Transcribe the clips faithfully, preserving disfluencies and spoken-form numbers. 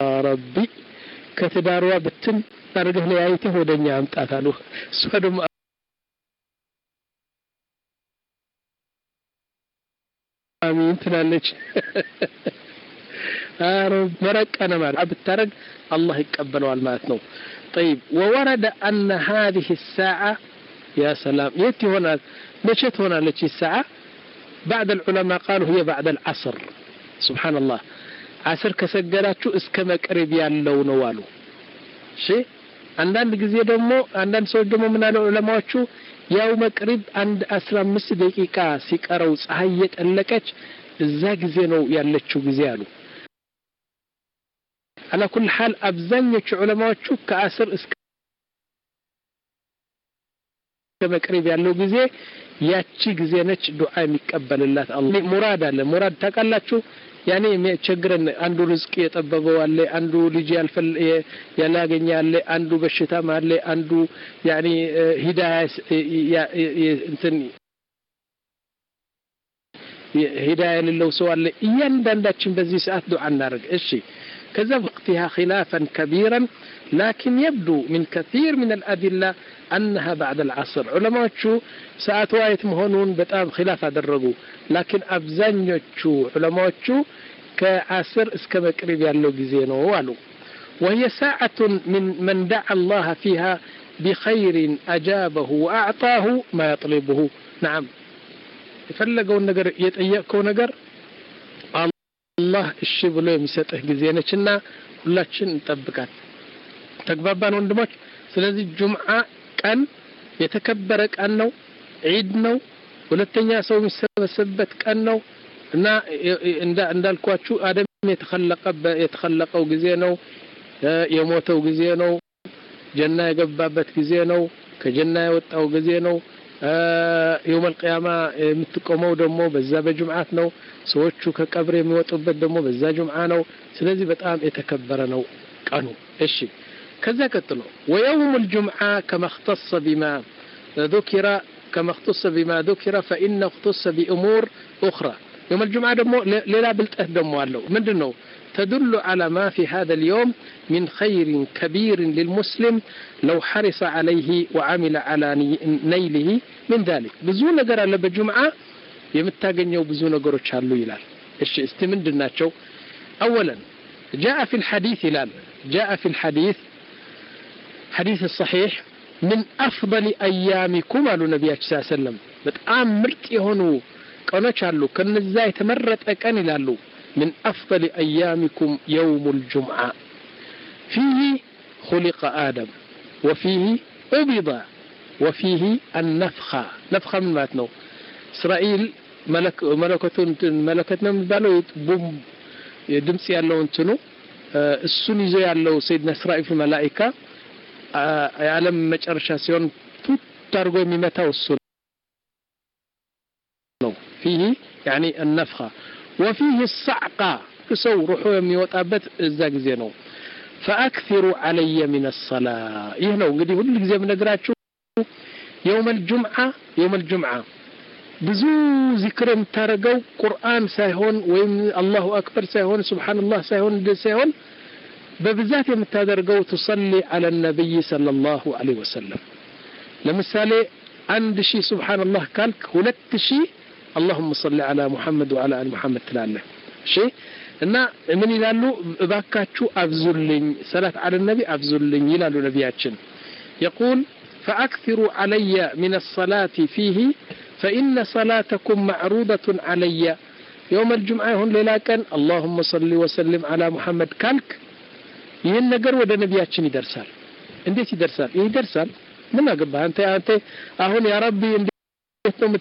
ربي كتداروا بتن أرجع لآيته ودنيا أمتعت له سودم آمين تنالج رب مرق أنا ما عبد ترق الله يقبله الماتنو طيب وورد أن هذه الساعة يا سلام يتي هنا مشت هنا لتي الساعة بعد العلماء قالوا هي بعد العصر سبحان الله عصر كسجلاتشو اسكما قريب ያለው ነው አሉ እሺ አንዳንድ ጊዜ ደግሞ አንዳንድ ሰዎች ደግሞ ምን አሉ ዑለማዎቹ ያው መቅሪብ አንድ አስራ አምስት ደቂቃ ሲቀረው ፀሐይ የጠለቀች እዛ ጊዜ ነው ያለችው ጊዜ አሉ على كل حال አብዛኞቹ ዑለማዎቹ ከአስር እስከ መቅሪብ ያለው ጊዜ ያቺ ጊዜ ነች ዱዓ የሚቀበልላት አላህ ሙራድ አለ ሙራድ ታቃላችሁ ያኔ የሚቸግረን አንዱ ርዝቅ የጠበበው አለ አንዱ ልጅ ያልፈል ያላገኘ አለ አንዱ በሽታም አለ አንዱ ያኔ ሂዳያ እንትን ሂዳያ ለለው ሰው አለ እያንዳንዳችን በዚህ ሰዓት ዱዓ እናደርግ እሺ كذا وقتها خلافا كبيرا لكن يبدو من كثير من الأدلة أنها بعد العصر علماء شو ساعات وايت مهونون بتام خلاف أدرجوا لكن أبزانيو شو علماء شو كعصر اسكما قريب يالو جزينو والو وهي ساعة من من دعا الله فيها بخير أجابه وأعطاه ما يطلبه نعم يفلقوا النجر يتأيقوا نجر الله እሺ ብሎ የሚሰጥህ ጊዜ ነችና ሁላችን እንጠብቃት ተግባባን ወንድሞች ስለዚህ ጁምዓ ቀን የተከበረ ቀን ነው ዒድ ነው ሁለተኛ ሰው የሚሰበሰብበት ቀን ነው እና እንዳልኳችሁ አደም የተخلቀበት የተخلቀው ጊዜ ነው የሞተው ጊዜ ነው ጀና የገባበት ጊዜ ነው ከጀና የወጣው ጊዜ ነው يوم القيامة متقوموا دمو بزا بجمعات نو سوچو كقبر የሚወጡበት دمو بزا جمعة نو ስለዚህ በጣም የተከበረ ነው ቀኑ እሺ ከዛ ቀጥሎ ويوم الجمعة كما اختص بما ذكر كما اختص بما ذكر فإنه اختص بأمور أخرى يوم الجمعة دمو ሌላ ብልጠት ደሞ አለው ምንድነው تدل على ما في هذا اليوم من خير كبير للمسلم لو حرص عليه وعمل على نيله من ذلك بزو ነገር አለ በጁምዓ የምታገኘው ብዙ ነገሮች አሉ ይላል እሺ እስቲ ምንድናቸው اولا جاء في الحديث ይላል جاء في الحديث حديث الصحيح من افضل ايامكم قال النبي صلى الله عليه وسلم በጣም ምርጥ የሆኑ ቀኖች አሉ ከነዛ የተመረጠ ቀን ይላሉ من أفضل أيامكم يوم الجمعة فيه خلق آدم وفيه أبض وفيه النفخة نفخة من ماتنو إسرائيل ملك ملكة ملكتنا من بالو بوم دمسي يالله انتنو السني زي يالله سيدنا إسرائيل في الملائكة يعلم مجرشا سيون ترغو ممتاو السنو فيه يعني النفخة وفيه الصعقة كسو روحو يميوطابت الزاق زينو فأكثروا علي من الصلاة يهنو قدي هل زي من نقراتشو يوم الجمعة يوم الجمعة بزو ذكر متارقو قرآن سايهون ويم الله أكبر سايهون سبحان الله سايهون دي سايهون ببزات متادرقو تصلي على النبي صلى الله عليه وسلم لمثالي عند شي سبحان الله كالك هلت شي اللهم صل على محمد وعلى آل محمد تلاله شيء إن من يلالو باكاتشو أفزلين صلاة على النبي أفزلين يلالو نبياتشن يقول فأكثروا علي من الصلاة فيه فإن صلاتكم معروضة علي يوم الجمعة هن لكن اللهم صل وسلم على محمد كالك ይሄን ነገር ወደ ነብያችን ይደርሳል እንዴት ይደርሳል ይሄ ይደርሳል ምን አገባ አንተ አንተ አሁን ያ ረቢ እንዴት ነው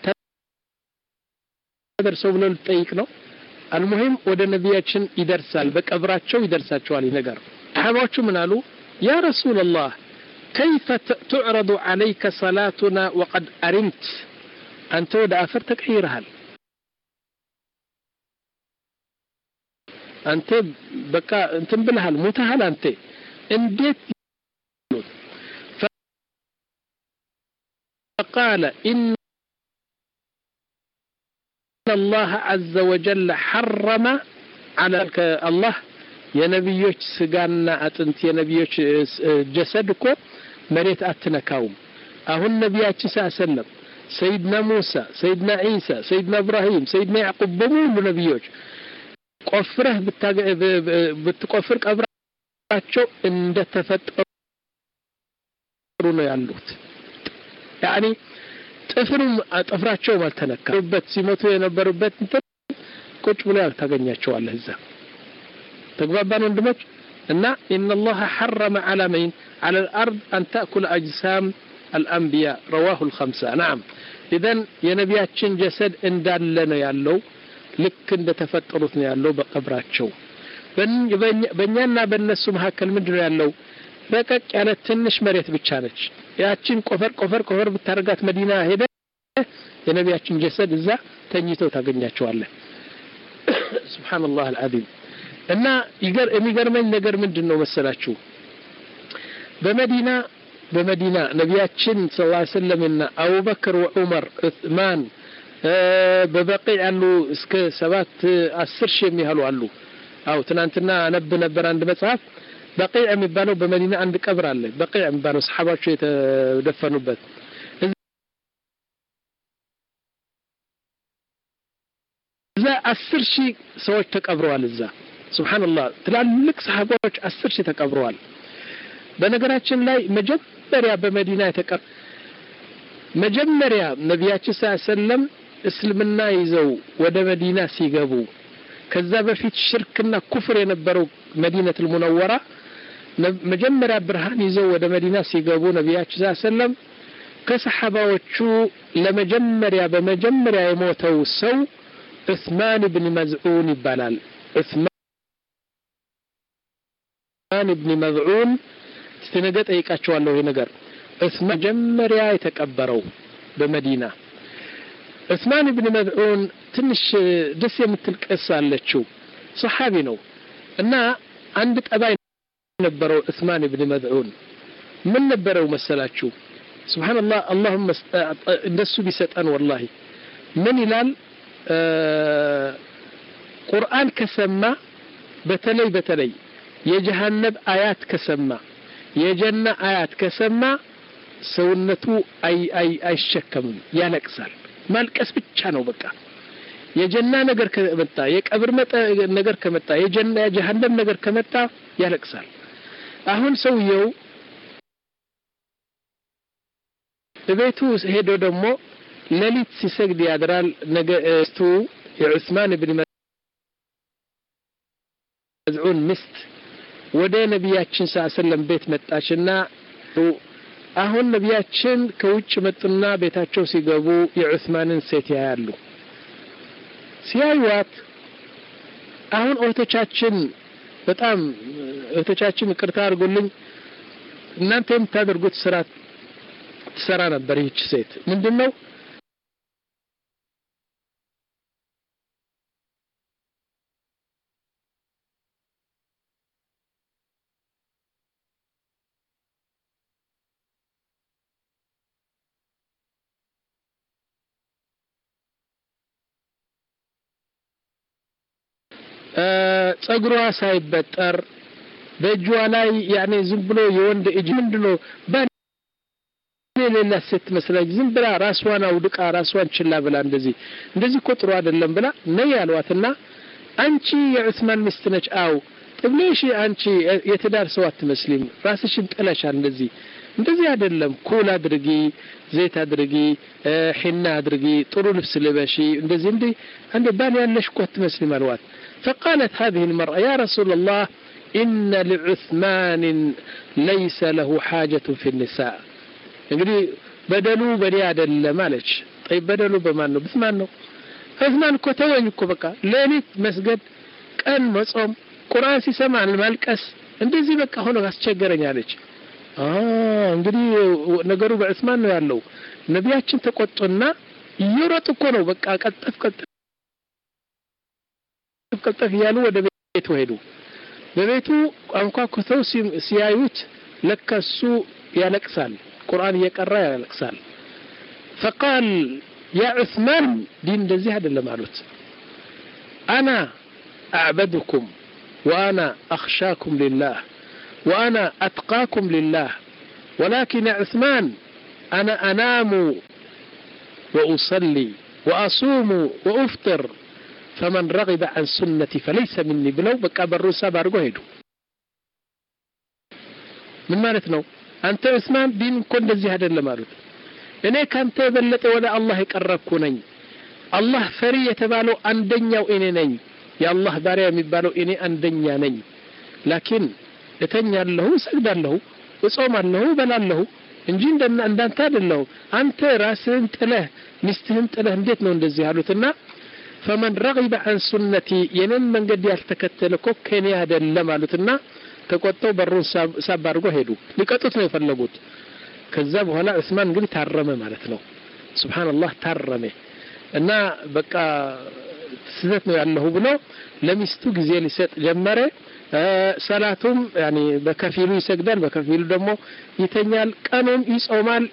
ደርሰው ብለው ልጠይቅ ነው المهم ወደ ነብያችን ይደርሳል በቀብራቸው ይደርሳቸዋል ነገር አህባዎቹ ምን አሉ ያ ረሱላህ كيف تعرض عليك صلاتنا وقد أرمت أنت ወደ አፈር ተቀይረሃል أنت بقى انتم بلهال متهل أنت انديت فقال إن الله عز وجل حرم على الله የነብዮች ስጋና አጥንት የነብዮች ጀሰድ እኮ መሬት አትነካውም አሁን ነብያችን ሰለላሁ ሰይድና ሙሳ ሰይድና ኢሳ ሰይድና ኢብራሂም ሰይድና ያዕቁብ በሙሉ ነብዮች ቆፍረህ ብትቆፍር ቀብራቸው እንደተፈጠሩ ነው ያሉት يعني ጥፍሩም ጥፍራቸው ማልተነካበት ሲመቱ የነበሩበት ቁጭ ብሎ ታገኛቸዋለህ እዛ ተግባባን ወንድሞች እና ان الله حرم على من على الارض ان تاكل اجسام الانبياء رواه الخمسه نعم اذا የነቢያችን ጀሰድ እንዳለ ነው ያለው ልክ እንደተፈጠሩት ነው ያለው በቀብራቸው በእኛና በእነሱ መካከል ምንድነው ያለው ረቀቅ ያለ ትንሽ መሬት ብቻ ነች ያችን ቆፈር ቆፈር ቆፈር ብታረጋት መዲና ሄደ የነቢያችን ጀሰድ እዛ ተኝተው ታገኛቸዋለህ ሱብሃንአላህ አልዓዚም እና ይገር የሚገርመኝ ነገር ምንድነው መሰላችሁ በመዲና በመዲና ነቢያችን ሰለላሁ ዐለይሂ ወሰለምና አቡበክር ወዑመር ዑስማን በበቂዕ ያሉ እስከ ሰባት አስር ሺህ የሚያህሉ አሉ አው ትናንትና አነብ ነበር አንድ መጽሐፍ በቂዕ የሚባለው በመዲና አንድ ቀብር አለ በቂዕ የሚባለው ሰሃባቸው የተደፈኑበት እዛ አስር ሺህ ሰዎች ተቀብረዋል እዛ ሱብሃንአላህ ትላልቅ ሰሃባዎች አስር ሺህ ተቀብረዋል በነገራችን ላይ መጀመሪያ በመዲና የተቀር መጀመሪያ ነብያችን ሰለላሁ ዐለይሂ ወሰለም እስልምና ይዘው ወደ መዲና ሲገቡ ከዛ በፊት ሽርክና ኩፍር የነበረው መዲነቱል ሙነወራ መጀመሪያ ብርሃን ይዘው ወደ መዲና ሲገቡ ነብያችን ሰለላሁ ዐለይሂ ወሰለም ከሰሃባዎቹ ለመጀመሪያ በመጀመሪያ የሞተው ሰው ዑስማን ኢብኑ መዝዑን ይባላል ዑስማን ኢብኑ መዝዑን ስለነገ ጠይቃቸዋለሁ ይሄ ነገር ዑስማን መጀመሪያ የተቀበረው በመዲና ዑስማን ኢብኑ መዝዑን ትንሽ ደስ የምትል ቅሳ አለችው ሰሃቢ ነው እና አንድ ጠባይ ነበረው ዑስማን ኢብኑ መዝዑን ምን ነበረው መሰላችሁ ሱብሃንአላህ اللهم እንደሱ ቢሰጠን والله ምን ይላል ቁርአን ከሰማ በተለይ በተለይ የጀሃነም አያት ከሰማ የጀና አያት ከሰማ ሰውነቱ አይ አይ አይሸከምም ያለቅሳል ማልቀስ ብቻ ነው በቃ የጀና ነገር ከመጣ የቀብር ነገር ከመጣ የጀና የጀሃነም ነገር ከመጣ ያለቅሳል አሁን ሰውየው በቤቱ ሄዶ ደግሞ ለሊት ሲሰግድ ያድራል ነገስቱ የዑስማን ኢብኑ መዝዑን ሚስት ወደ ነብያችን ሰለላሁ ዐለይሂ ወሰለም ቤት መጣችና አሁን ነብያችን ከውጭ መጡና ቤታቸው ሲገቡ የዑስማንን ሴት ያያሉ ሲያዩት አሁን ኦቶቻችን በጣም ኦቶቻችን ይቅርታ አድርጉልኝ እናንተ የምታደርጉት ስራ ትሰራ ነበር ይህች ሴት ምንድነው ጸጉሯ ሳይበጠር በእጇ ላይ ያኔ ዝም ብሎ የወንድ እጅ ምንድነው በሌላ ሴት መስለኝ ዝም ብላ ራስዋን አውድቃ ራስዋን ችላ ብላ እንደዚህ እንደዚህ ቆጥሮ አይደለም ብላ ነይ ያሏትና አንቺ የዑስማን ሚስት ነች አው ጥብለሽ አንቺ የትዳር ሰው አትመስሊም ራስሽን ጥለሻል እንደዚህ እንደዚህ አይደለም ኩል አድርጊ ዘይት አድርጊ ሒና አድርጊ ጥሩ ልብስ ልበሺ እንደዚህ እንዴ አንዴ ባል ያለሽ እኮ አትመስሊም አሏት فقالت هذه المرأة يا رسول الله إن لعثمان ليس له حاجة في النساء እንግዲህ በደሉ በኔ አይደለም አለች طيب በደሉ በማን ነው በስማን ነው ዑስማን እኮ ተወኝ እኮ በቃ ሌሊት መስገድ ቀን መጾም ቁርአን ሲሰማ ማልቀስ እንደዚህ በቃ ሆኖ አስቸገረኝ አለች አ እንግዲህ ነገሩ በዑስማን ነው ያለው ነብያችን ተቆጡና ይሮጥ እኮ ነው በቃ ቀጠፍ ቀጠፍ ቀጠፍ ያሉ ወደ ቤቱ ሄዱ በቤቱ አንኳ ከተው ሲያዩት ለከሱ ያለቅሳል ቁርአን እየቀራ ያለቅሳል فقال يا عثمان دين እንደዚህ አይደለም አሉት انا اعبدكم وأنا أخشاكم لله وأنا أتقاكم لله ولكن يا عثمان أنا أنام وأصلي وأصوم وأفطر فمن رغب عن سنتي فليس مني بلو بقى بالرسا بارغو هيدو من مالتنا أنت عثمان دين كون دزي هذا اللي مالت እኔ ካንተ በለጠ ወደ አላህ የቀረብኩ ነኝ አላህ ፈሪ የተባለው አንደኛው እኔ ነኝ የአላህ ባሪያ የሚባለው እኔ አንደኛ ነኝ ላኪን እተኛለሁ ሰግዳለሁ እጾማለሁ በላለሁ እንጂ እንዳንተ አይደለሁ አንተ ራስህን ጥለህ ሚስትህን ጥለህ እንዴት ነው እንደዚህ ያሉትና فمن رغب عن سنتي የኔን መንገድ ያልተከተለ እኮ ከኔ አይደለም አሉትና ተቆጥተው በሩን ሳብ አድርጎ ሄዱ ሊቀጡት ነው የፈለጉት ከዛ በኋላ ዑስማን ግን ታረመ ማለት ነው ሱብሃንአላህ ታረመ እና በቃ ስህተት ነው ያለው ብሎ ለሚስቱ ጊዜ ሊሰጥ ጀመረ ሰላቱም ያኒ በከፊሉ ይሰግዳል በከፊሉ ደግሞ ይተኛል ቀኑም ይጾማል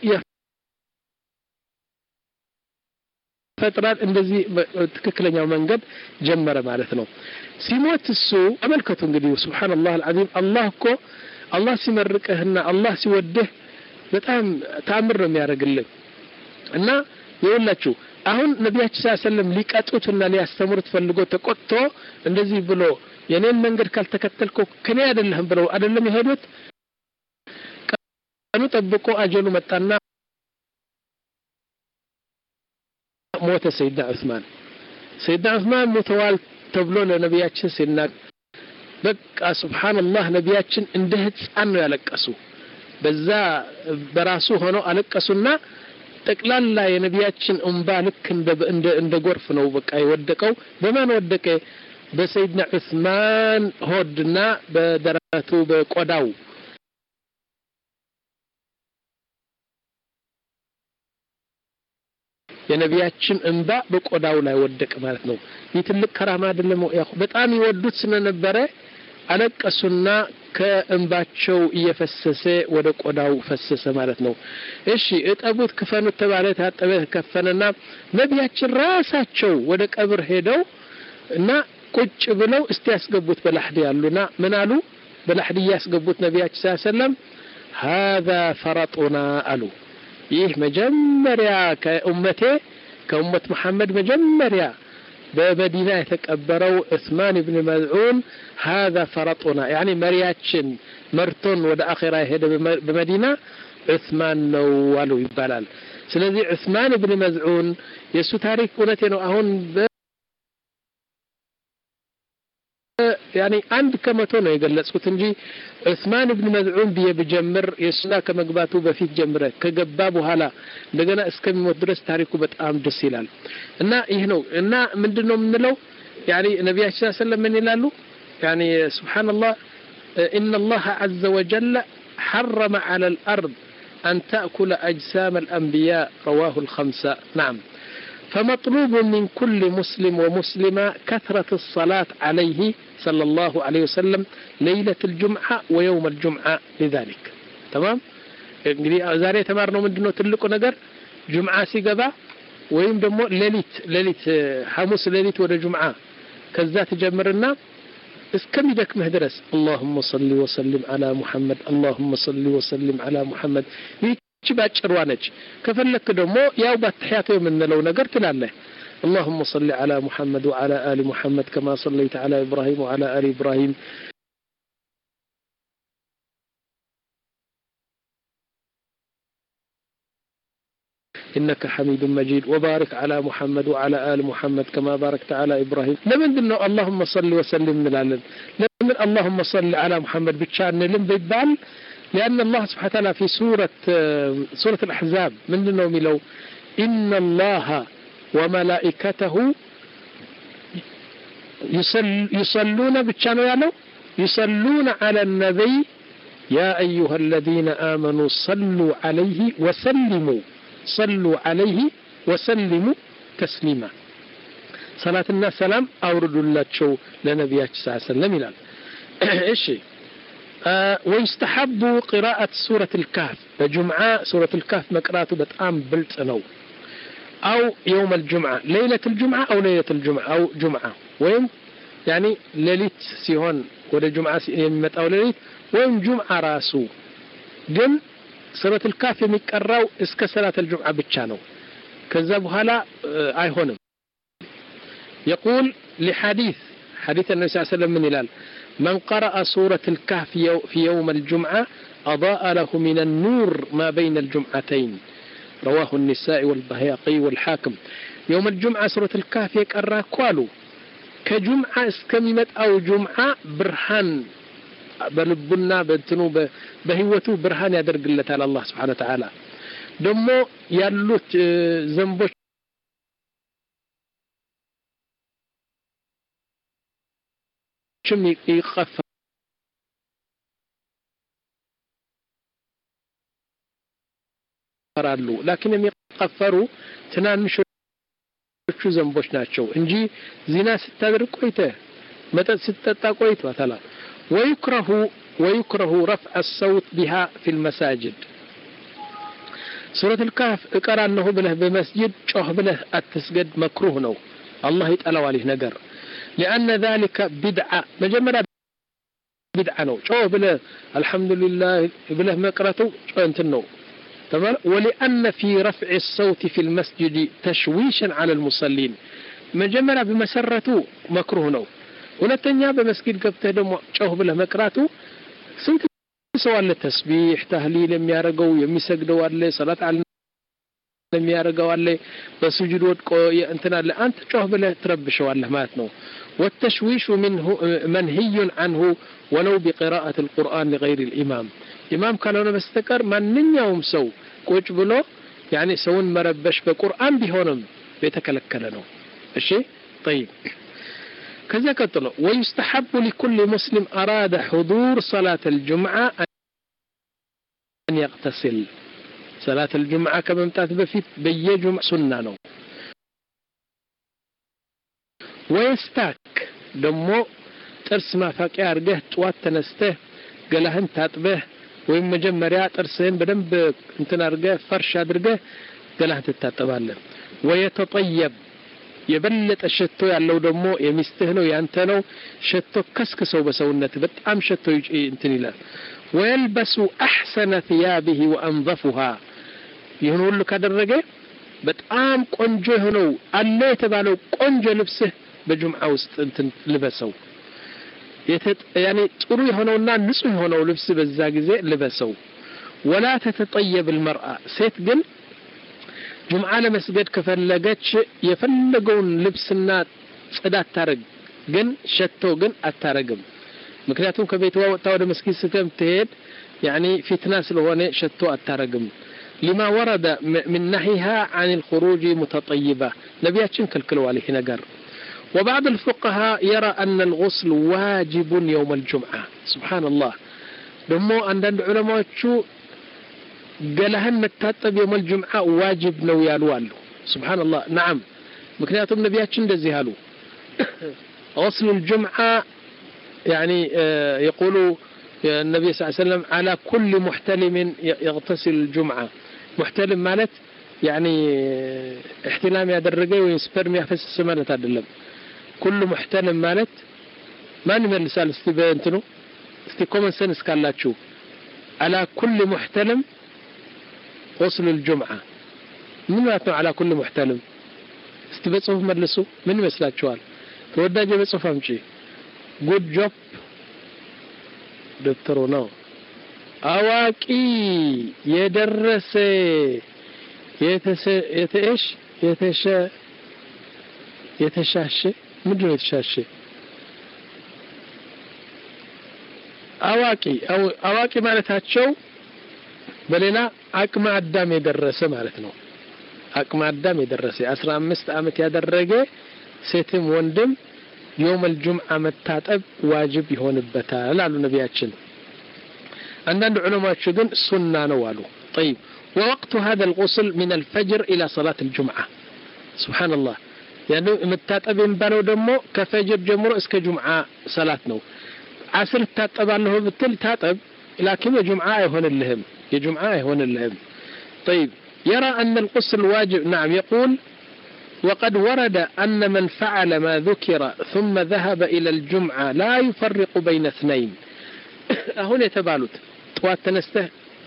ፈጥራል እንደዚህ ትክክለኛው መንገድ ጀመረ ማለት ነው ሲሞት እሱ አመልከቱ እንግዲህ ሱብሃንአላህ አልዓዚም አላህ እኮ አላህ ሲመርቅህና አላህ ሲወድህ በጣም ታምር ነው የሚያደርግልህ እና ይኸውላችሁ አሁን ነብያችን ሰለላሁ ዐለይሂ ወሰለም ሊቀጡትና ሊያስተምሩት ፈልጎ ተቆጥቶ እንደዚህ ብሎ የኔን መንገድ ካልተከተልኩ ከኔ አይደለም ብለው አይደለም ይሄዱት ቀኑ ጠብቆ አጀሉ መጣና ሞተ ሰይድና ዑስማን ሰይድና ዑስማን ሞተዋል ተብሎ ለነብያችን ሲናገር በቃ ሱብሃንአላህ ነብያችን እንደ ህፃን ነው ያለቀሱ በዛ በራሱ ሆኖ አለቀሱና ጠቅላላ የነብያችን እንባ ልክ እንደ እንደ ጎርፍ ነው በቃ ይወደቀው በማን ወደቀ በሰይድና ዑስማን ሆድና በደረቱ በቆዳው የነብያችን እንባ በቆዳው ላይ ወደቀ ማለት ነው ይህ ትልቅ ከራማ አይደለም በጣም ይወዱት ስለነበረ አለቀሱና ከእንባቸው እየፈሰሰ ወደ ቆዳው ፈሰሰ ማለት ነው እሺ እጠቡት ከፈኑት ተባለ ታጠበ ከፈነና ነብያችን ራሳቸው ወደ ቀብር ሄደው እና ቁጭ ብለው እስቲ ያስገቡት በላህዲ ያሉና ምን አሉ በላህዲ ያስገቡት ነብያችን ሰለላሁ ዐለይሂ ወሰለም هذا فرطنا አሉ ይህ መጀመሪያ ከኡመቴ ከኡመት መሐመድ መጀመሪያ በመዲና የተቀበረው ዑስማን ኢብኑ መዝዑን هذا فرطنا يعني مرياتችን መርቶን ወደ አኺራ ሄደ በመዲና ዑስማን ነው አሉ ይባላል ስለዚህ ዑስማን ኢብኑ መዝዑን የሱ ታሪክ እውነቴ ነው አሁን يعني عند كما تونه يغلصوت እንጂ ዑስማን ኢብኑ መዝዑን ቢጀምር የሱና ከመግባቱ በፊት ጀምረ ከገባ በኋላ እንደገና እስከሚሞት ድረስ ታሪኩ በጣም ደስ ይላል እና ይሄ ነው እና ምንድነው የምንለው يعني ነብያችን ሰለላሁ ዐለይሂ ወሰለም ምን ይላሉ يعني سبحان الله ان الله عز وجل حرم على الارض ان تاكل اجسام الانبياء رواه الخمسه نعم فمطلوب من كل مسلم ومسلمة كثرة الصلاة عليه صلى الله عليه وسلم ليلة الجمعة ويوم الجمعة لذلك تمام እንግዲህ ዛሬ ተማርነው ምንድነው ትልቁ ነገር ጁምዓ ሲገባ ወይም ደግሞ ሌሊት ሌሊት ሐሙስ ሌሊት ወደ ጁምዓ ከዛ ተጀምርና እስከሚደክመህ ድረስ اللهم صل وسلم على محمد اللهم صل وسلم على محمد ይቺ ባጭሯ ነች ከፈለክ ደግሞ ያው በተህያቱ የምንለው ነገር ትላለህ اللهم صل على محمد وعلى آل محمد كما صليت على إبراهيم وعلى آل إبراهيم إنك حميد مجيد وبارك على محمد وعلى آل محمد كما باركت على إبراهيم لمن دلنا اللهم صل وسلم نلالن لمن اللهم صل على محمد بتشان لم بيبال لأن الله سبحانه وتعالى في سورة سورة الأحزاب من دلنا ملو إن الله وملائكته يصل يصلون بتشان يالو يصلون على النبي يا أيها الذين آمنوا صلوا عليه وسلموا صلوا عليه وسلموا تسليما صلاة الناس سلام أوردوا الله شو لنبيات صلى الله عليه وسلم إلى إيش آه ويستحب قراءة سورة الكهف بجمعة سورة الكهف مقراته بتأم بلتنو أو يوم الجمعة ليلة الجمعة أو ليلة الجمعة أو جمعة وين يعني ليلة سيهون ولا جمعة يمتأو ليلة وين جمعة راسو جن سورة الكهف يقراو اسك صلاة الجمعة بتشانو كذبوا هلا اي هونم يقول لحديث حديث النبي صلى الله عليه وسلم من هلال من قرأ سورة الكهف في يوم الجمعة أضاء له من النور ما بين الجمعتين رواه النساء والبهقي والحاكم يوم الجمعة سورة الكهف يقرأ كوالو كجمعة اسكميمت أو جمعة برهان بلبنا بنتنو بهوتو برهان يدرق الله تعالى الله سبحانه وتعالى دمو يالوت زنبوش شم يقفر لكن يقفروا تنانشو زنبوش ناتشو انجي زنا ستادر قويته متى ستتا قويت وثلا ويكره ويكره رفع الصوت بها في المساجد سورة الكهف اقرأ انه بله بمسجد شوه بله التسجد مكروه نو الله يتقلوا عليه نقر لأن ذلك بدعة مجمرة بدعة نو شوه بله الحمد لله بله مقرته شوه انتنو تمام ولأن في رفع الصوت في المسجد تشويشا على المصلين مجمرة بمسرته مكروه نو ولتنيا بمسجد قبته دمو شوه بله مقرته سنت سوال التسبيح تهليل يميارقو يميسجدوا عليه صلاة على يميارقوا عليه بسجود ودقو انتنا لأنت شوه بله تربشوا عليه ماتنو والتشويش منه منهي عنه ولو بقراءة القرآن لغير الإمام إمام كانوا بستكر من يوم سو كوج بلو يعني سون مربش بقرآن بهونم بيتكلكلنو الشيء طيب كذا كتلو ويستحب لكل مسلم أراد حضور صلاة الجمعة أن يغتسل صلاة الجمعة كما امتاث بفيت بي جمع سنة ويستاك دمو ترس ما فاكي أرقه توات تنسته قالهن تاتبه وين مجمريا ترسين بدنب انتنا أرقه فرش أدرقه قالهن تتاتبه ويتطيب يبلت الشتو ያለው ደግሞ የሚስትህ ነው ያንተ ነው ሸቶ ከስከሰው በሰውነት በጣም ሸቶ እንትን ይላል ويلبس احسن ثيابه وانظفها ይሁን ሁሉ ካደረገ በጣም ቆንጆ ሆነው አለ የተባለው ቆንጆ ልብስህ በጁምዓ ውስጥ እንትን ልበሰው يعني ጥሩ የሆነውና ንጹህ የሆነው ልብስ በዛ ጊዜ ልበሰው ولا تتطيب المرأة ሴት ግን جمعة لمسجد كفلقتش يفلقون لبسنا صدات تارق جن شتو جن التارقم مكنياتهم كبيتوا وطاود مسجد ستم تهيد يعني فتناس لهوني شتو التارقم لما ورد من نهيها عن الخروج متطيبة نبياتشن كالكلو عليه نقر وبعض الفقهاء يرى أن الغسل واجب يوم الجمعة سبحان الله دمو عندنا علماء شو قالهن متاتب يوم الجمعة واجب نو يالوالو سبحان الله نعم مكنياتهم نبياتشن دزيهالو غسل الجمعة يعني يقولوا النبي صلى الله عليه وسلم على كل محتلم يغتسل الجمعة محتلم مالت يعني احتلام يدرقي ويسبرم يحفز السمانة تدلم كل محتلم مالت ما نمر لسال استبانتنو استيكومن سنس كالاتشو على كل محتلم غسل الجمعة من واتنو على كل محتلم استبصوف مدلسو من مسلات شوال توداجي بصوف امشي good job دكتورو نو اواكي يدرس يتس يتش يتش يتشاشي مدرو يتشاشي اواكي او اواكي معناتها በሌላ አቅመ አዳም የደረሰ ማለት ነው አቅመ አዳም የደረሰ አስራ አምስት አመት ያደረገ ሴትም ወንድም يوم الجمعة መታጠብ ዋጅብ ይሆንበታል አሉ ነብያችን አንዳንድ ዑለማዎች ግን ሱና ነው አሉ طيب ووقت هذا الغسل من الفجر إلى صلاة الجمعة سبحان الله يعني መታጠብ የሚባለው ደግሞ ከፈጅር ጀምሮ እስከ ጁምዓ ሰላት ነው አስር ታጠባለሁ ብትል ታጠብ لكن الجمعة አይሆንልህም የጁምዓ አይሆንልህም طيب يرى أن الغسل واجب نعم يقول وقد ورد أن من فعل ما ذكر ثم ذهب إلى الجمعة لا يفرق بين اثنين هنا يتبالوت طوات تنسته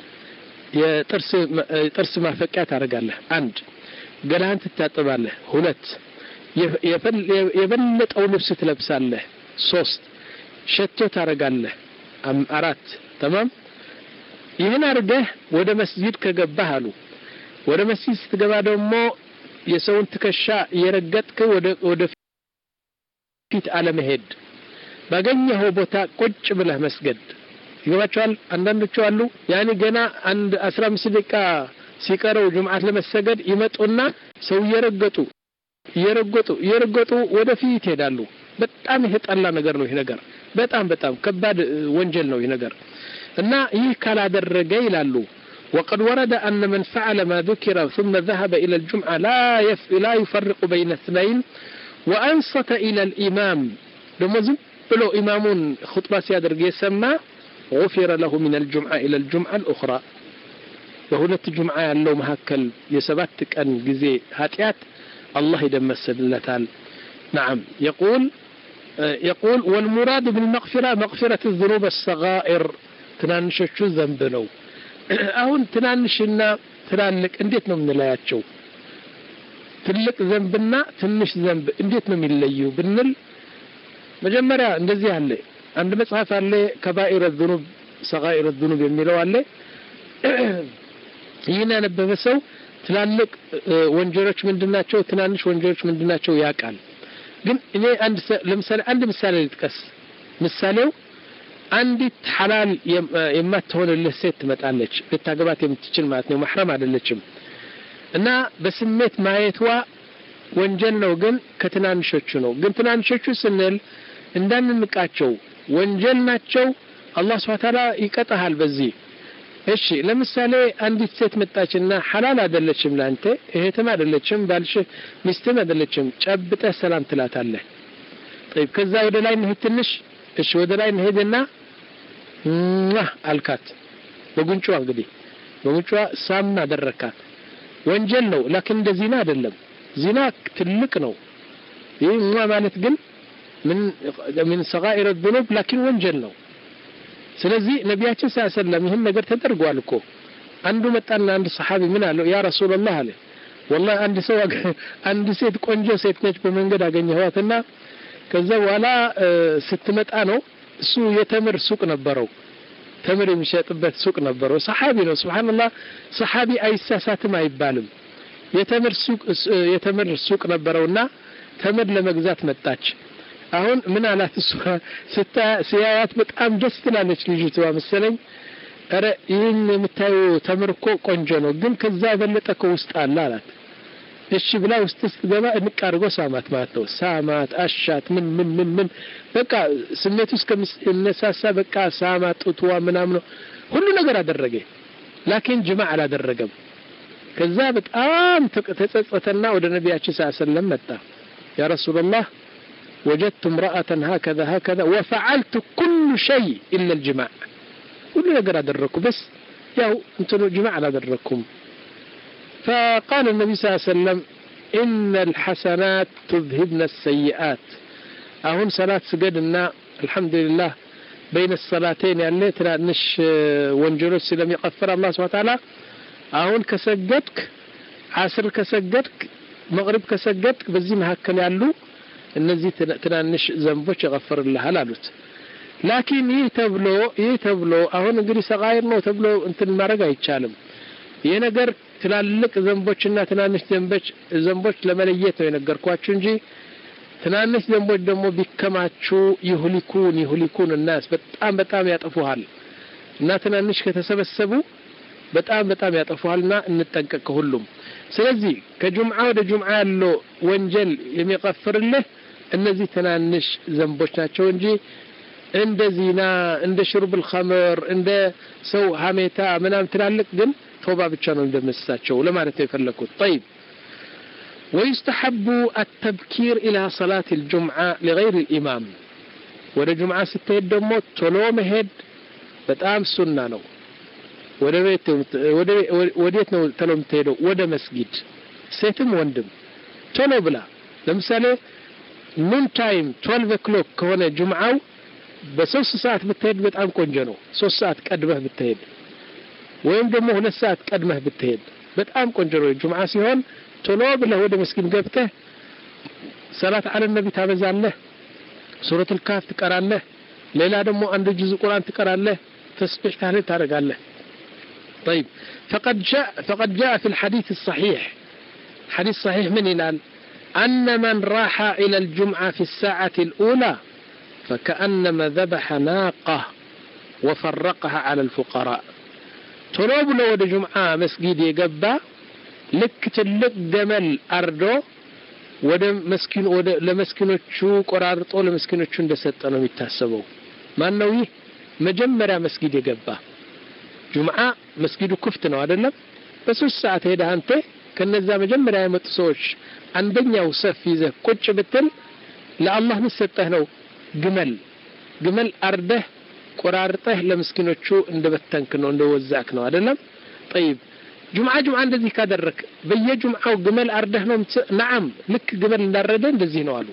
يترس ما فكات أرقال له عند قالها أنت تتطبع له هلت يبلت أو نفسه تلبسال له صوست شتو تارقال له أم أرات تمام يهنا أرقه وده مسجد كقبها له وده مسجد ستقبها دمو يسون تكشاء يرقتك وده فيت على مهد باقنيه بوتا قج بله مسجد يقباتشوال عندنا تشوالو يعني جنا عند أسرام سيدكا سيكارو جمعة لمسجد يمتقنا سو يرقتو يرقتو يرقتو وده فيت هدالو በጣም ይጣላ ነገር ነው ይሄ ነገር በጣም በጣም ከባድ ወንጀል ነው ይሄ ነገር እና ይህ ካላደረገ ይላሉ وقد ورد أن من فعل ما ذكر ثم ذهب إلى الجمعة لا يف... لا يفرق بين اثنين وأنصت إلى الإمام لما زبلوا إمام خطبة سيادر يسمى غفر له من الجمعة إلى الجمعة الأخرى وهنا الجمعة اللو مهكل يسبتك أن جزي هاتيات الله يدمس اللتال نعم يقول يقول والمراد بالمغفرة مغفرة الذنوب الصغائر تنانششو ذنبنو አሁን ትናንሽና ትላልቅ እንዴት ነው የምንለያቸው ትልቅ ዘንብና ትንሽ ዘንብ እንዴት ነው የሚለዩ ብንል መጀመሪያ እንደዚህ አለ አንድ መጽሐፍ አለ ከባኢር الذنوب صغائر الذنوب የሚለው አለ ይሄን ያነበበ ሰው ትላልቅ ወንጀሎች ምንድናቸው ትናንሽ ወንጀሎች ምንድናቸው ያውቃል ግን እኔ አንድ ለምሳሌ አንድ ምሳሌ ልጥቀስ ምሳሌው አንዲት ሐላል የማትሆንልህ ሴት ትመጣለች ልታገባት የምትችል ማለት ነው محرم አይደለችም እና በስሜት ማየቷ ወንጀል ነው ግን ከትናንሾቹ ነው ግን ትናንሾቹ ስንል እንዳንንቃቸው ወንጀል ናቸው አላህ Subhanahu Wa Ta'ala ይቀጣሃል በዚህ እሺ ለምሳሌ አንዲት ሴት መጣችና ሐላል አይደለችም ላንተ እህትም አይደለችም ባልሽ ሚስትም አይደለችም ጨብጠ ሰላም ትላታለህ طيب ከዛ ወደ ላይ ነው ትንሽ እሺ ወደ ላይ እንሄድና አልካት በጉንጯ እንግዲህ በጉንጯ ሳምና አደረካት ወንጀል ነው لكن እንደ ዚና አይደለም ዚና ትልቅ ነው ይሄ ማለት ግን ምን من صغائر الذنوب لكن ወንጀል ነው ስለዚህ ነብያችን ሰለላሁ ዐለይሂ ወሰለም ይሄን ነገር ተደርጓል እኮ አንዱ መጣና አንድ ሰሃቢ ምን አለው ያ ረሱላህ አለ والله አንድ ሰው አንድ ሴት ቆንጆ ሴት ነች በመንገድ አገኘኋትና ከዛ በኋላ ስትመጣ ነው እሱ የተምር ሱቅ ነበረው ተምር የሚሸጥበት ሱቅ ነበረው ሰሃቢ ነው ሱብሃንአላህ ሰሃቢ አይሳሳትም አይባልም የተምር ሱቅ የተምር ሱቅ ነበረውና ተምር ለመግዛት መጣች አሁን ምን አላት እሱ ስታ ሲያያት በጣም ደስ ትላለች ልጅቷ መሰለኝ አረ ይሄን የምታዩ ተምር እኮ ቆንጆ ነው ግን ከዛ በለጠ ከውስጥ አለ አላት እሺ ብላ ውስጥ ስትገባ እንቃርጎ ሳማት ማለት ነው ሳማት አሻት ምን ምን ምን ምን በቃ ስሜቱ እስከሚነሳሳ በቃ ሳማት ጡትዋ ምናምን ሁሉ ነገር አደረገ لكن جماع አላደረገም ከዛ በጣም ተጸጸተና ወደ ነብያችን ሰለላሁ ዐለይሂ ወሰለም መጣ يا رسول الله وجدت امرأة هكذا هكذا وفعلت كل شيء إلا الجماع كل ነገር አደረኩ بس ያው እንትኑ جماع አላደረኩም فقال النبي صلى الله عليه وسلم إن الحسنات تذهبن السيئات أهون صلاة سجدنا الحمد لله بين الصلاتين يعني ترانش وانجلوس لم يغفر الله سبحانه وتعالى أهون كسجدك عصر كسجدك مغرب كسجدك بزي مهكل يعلو النزي ترانش زنبوش يغفر الله هلالوت لكن يتبلو يتبلو أهون نقري صغير نو تبلو انت المرقة يتشالم ينقر ትላልቅ ዘንቦችና ትናንሽ ዘንቦች ዘንቦች ለመለየት ነው የነገርኳችሁ እንጂ ትናንሽ ዘንቦች ደግሞ ቢከማቹ ይሁሊኩን ይሁሊኩን الناس በጣም በጣም ያጠፉሃል እና ትናንሽ ከተሰበሰቡ በጣም በጣም ያጠፉሃልና እንጠንቀቅ ሁሉም ስለዚህ ከጁምዓ ወደ ጁምዓ ያለው ወንጀል የሚቀፍርልህ እነዚህ ትናንሽ ዘንቦች ናቸው እንጂ እንደ ዚና እንደ ሽርብ الخمر እንደ ሰው ሐሜታ ምናም ትላልቅ ግን توبة بتشانو እንደምሳቸው ለማለት የፈለኩት طيب ويستحب التبكير إلى صلاة الجمعة لغير الإمام ወደ ጁምዓ ስትሄድ ደግሞ ቶሎ መሄድ በጣም ሱና ነው ወደ ቤት ወደ ወዴት ነው ቶሎ የምትሄደው ወደ መስጊድ ሴትም ወንድም ቶሎ ብላ ለምሳሌ ኑን ታይም twelve o'clock ከሆነ ጁምዓው በሶስት ሰዓት ብትሄድ በጣም ቆንጆ ነው ሶስት ሰዓት ቀድመህ ብትሄድ ወይም ደግሞ ሁለት ሰዓት ቀድመህ ብትሄድ በጣም ቆንጆ ነው ጁምዓ ሲሆን ቶሎ ብለህ ወደ መስጊድ ገብተህ ሰላት አለ ነብይ ታበዛለህ ሱረቱል ካፍ ትቀራለህ ሌላ ደግሞ አንድ ጁዝ ቁርአን ትቀራለህ تسبيح ታህሊል ታደርጋለህ طيب فقد جاء فقد جاء في الحديث الصحيح حديث صحيح من إلال أن من راح إلى الجمعة في الساعة الأولى فكأنما ذبح ناقة وفرقها على الفقراء طلب له ود جمعة مسجد يقبا لك تلك جمل أردو ود مسكين ود لمسكينه شو قرارطو لمسكينه شو እንደሰጠነው የሚታሰበው ማን ነው ይህ መጀመሪያ መስጊድ የገባ ጁምዓ መስጊዱ ክፍት ነው አይደለም በሶስት ሰዓት ሄደህ አንተ ከነዛ መጀመሪያ የመጡ ሰዎች አንደኛው ሰፍ ይዘህ ቁጭ ብትል ለአላህ መስጠህ ነው ግመል ግመል አርደህ ቆራርጠህ ለምስኪኖቹ እንደበተንክ ነው እንደወዛክ ነው አይደለም طيب ጁምዓ ጁምዓ እንደዚህ ካደረክ በየጁምዓው ግመል አርደህ ነው نعم ልክ ግመል እንዳረደ እንደዚህ ነው አሉ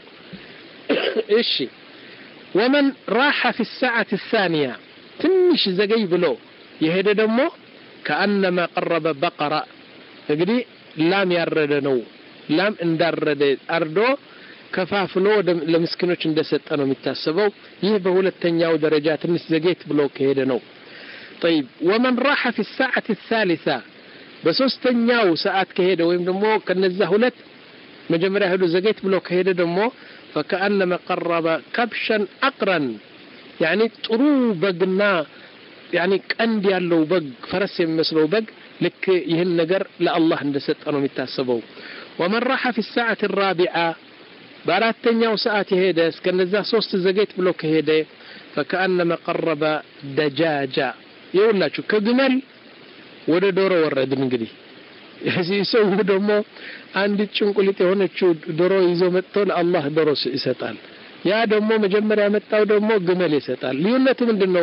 እሺ ومن راح في الساعة الثانية ትንሽ ዘገይ ብሎ የሄደ ደግሞ كأنما قرب بقرة እንግዲህ ላም ያረደ ነው ላም እንዳረደ አርዶ ከፋፍሎ ለምስኪኖች እንደሰጠ ነው የሚታሰበው ይህ በሁለተኛው ደረጃ ትንሽ ዘገይት ብሎ ከሄደ ነው طيب ومن راح في الساعة الثالثة በሶስተኛው ሰዓት ከሄደ ወይም ደግሞ ከነዛ ሁለት መጀመሪያ ሄዶ ዘገይት ብሎ ከሄደ ደግሞ فكأنما قرب كبشا أقرا يعني ጥሩ በግና يعني ቀንድ ያለው በግ ፈረስ የሚመስለው በግ لك ይህን ነገር ለአላህ እንደሰጠ ነው የሚታሰበው ومن راح في الساعة الرابعة በአራተኛው ሰዓት የሄደ እስከነዛ ሶስት ዘገይት ብሎ ከሄደ فكأنما قرب دجاجة ይውላችሁ ከግመል ወደ ዶሮ ወረድን እንግዲህ እዚህ ሰው ደግሞ አንድ ጭንቁሊት የሆነችው ዶሮ ይዞ መጥቶ ለአላህ ዶሮ ይሰጣል ያ ደግሞ መጀመሪያ መጣው ደግሞ ግመል ይሰጣል ልዩነቱ ምንድነው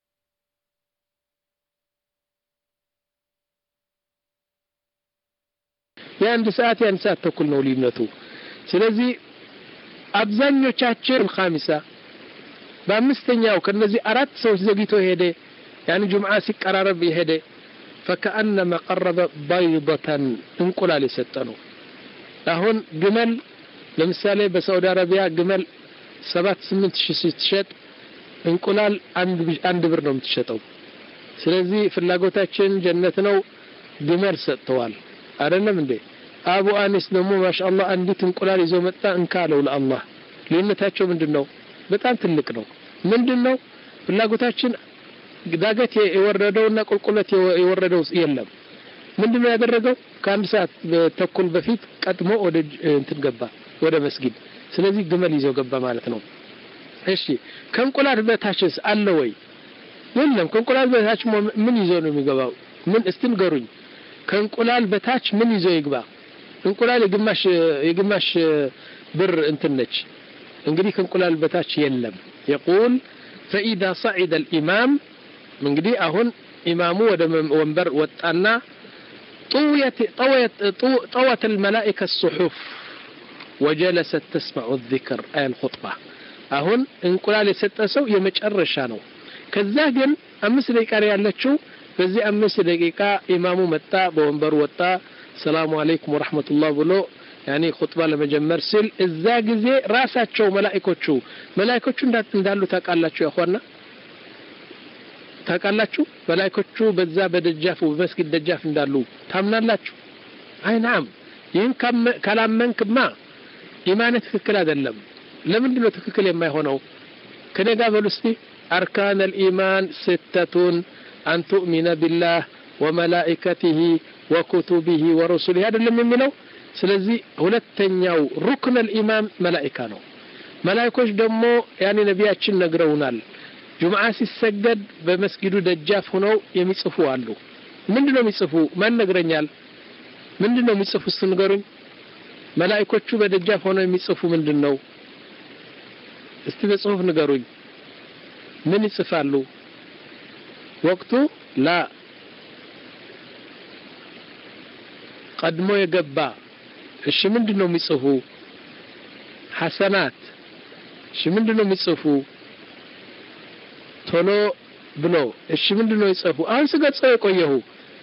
የአንድ ሰዓት የአንድ ሰዓት ተኩል ነው ልዩነቱ ስለዚህ አብዛኞቻችን الخامسة በአምስተኛው ከነዚህ አራት ሰዎች ዘግይቶ ሄደ يعني ጁምዓ ሲቀራረብ ይሄደ فكأنما قرب بيضة እንቁላል የሰጠነው አሁን ግመል ለምሳሌ በሳውዲ አረቢያ ግመል ሰባት ስምንት ሺህ ስትሸጥ እንቁላል አንድ አንድ ብር ነው የምትሸጠው ስለዚህ ፍላጎታችን ጀነት ነው ግመል ሰጥተዋል አይደለም እንዴ አቡ አኒስ ደግሞ ማሻአላህ አንዲት እንቁላል ይዞ መጣ እንካለው ለአላህ ልዩነታቸው ምንድነው በጣም ትልቅ ነው ምንድነው ፍላጎታችን ዳገት የወረደውና ቁልቁለት የወረደው የለም ምንድነው ያደረገው ከአንድ ሰዓት ተኩል በፊት ቀድሞ ወደ እንትን ገባ ወደ መስጊድ ስለዚህ ግመል ይዞ ገባ ማለት ነው እሺ ከእንቁላል በታችስ አለ ወይ የለም ከእንቁላል በታች ምን ይዞ ነው የሚገባው ምን እስቲንገሩኝ ከእንቁላል በታች ምን ይዞ ይግባ እንቁላል የግማሽ የግማሽ ብር እንትን ነች እንግዲህ ከእንቁላል በታች የለም يقول فإذا صعد الإمام እንግዲህ አሁን ኢማሙ ወደ ወንበር ወጣና طويت طويت طوت الملائكة الصحف وجلست تسمع الذكر أي الخطبة አሁን እንቁላል የሰጠሰው የመጨረሻ ነው ከዛ ግን አምስት ደቂቃ ያለችው በዚህ አምስት ደቂቃ ኢማሙ መጣ በወንበር ወጣ ሰላም አለይኩም ወራህመቱላህ ብሎ يعني خطبه ለመጀመር ሲል እዛ ጊዜ ራሳቸው መላእክቶቹ መላእክቶቹ እንዳሉ ታውቃላችሁ ያخوانا ታውቃላችሁ መላእክቶቹ በዛ በደጃፉ በመስጊድ ደጃፍ እንዳሉ ታምናላችሁ አይ نعم ይህን ካላመንክማ ኢማንህ ትክክል አይደለም ለምንድን ነው ትክክል የማይሆነው ከነጋ በሉስቲ أركان الإيمان ستة أن تؤمن بالله وملائكته وكتبه ورسله هذا اللي منه ስለዚህ ሁለተኛው ሩክን الإيمان መላእክታ ነው መላእክቶች ደግሞ ያኒ ነቢያችን ነግረውናል ጁምዓ ሲሰገድ በመስጊዱ ደጃፍ ሆነው የሚጽፉ አሉ ምንድነው የሚጽፉ ማን ነግረኛል ምንድነው የሚጽፉ ስንገሩኝ መላእክቶቹ በደጃፍ ሆነው የሚጽፉ ምንድነው እስቲ በጽሁፍ ንገሩኝ ምን ይጽፋሉ ወቅቱ ላ ቀድሞ የገባ እሺ ምንድነው የሚጽፉ ሐሰናት እሺ ምንድነው የሚጽፉ ቶሎ ብሎ እሺ ምንድነው ይጽፉ አሁን ስገጸው የቆየው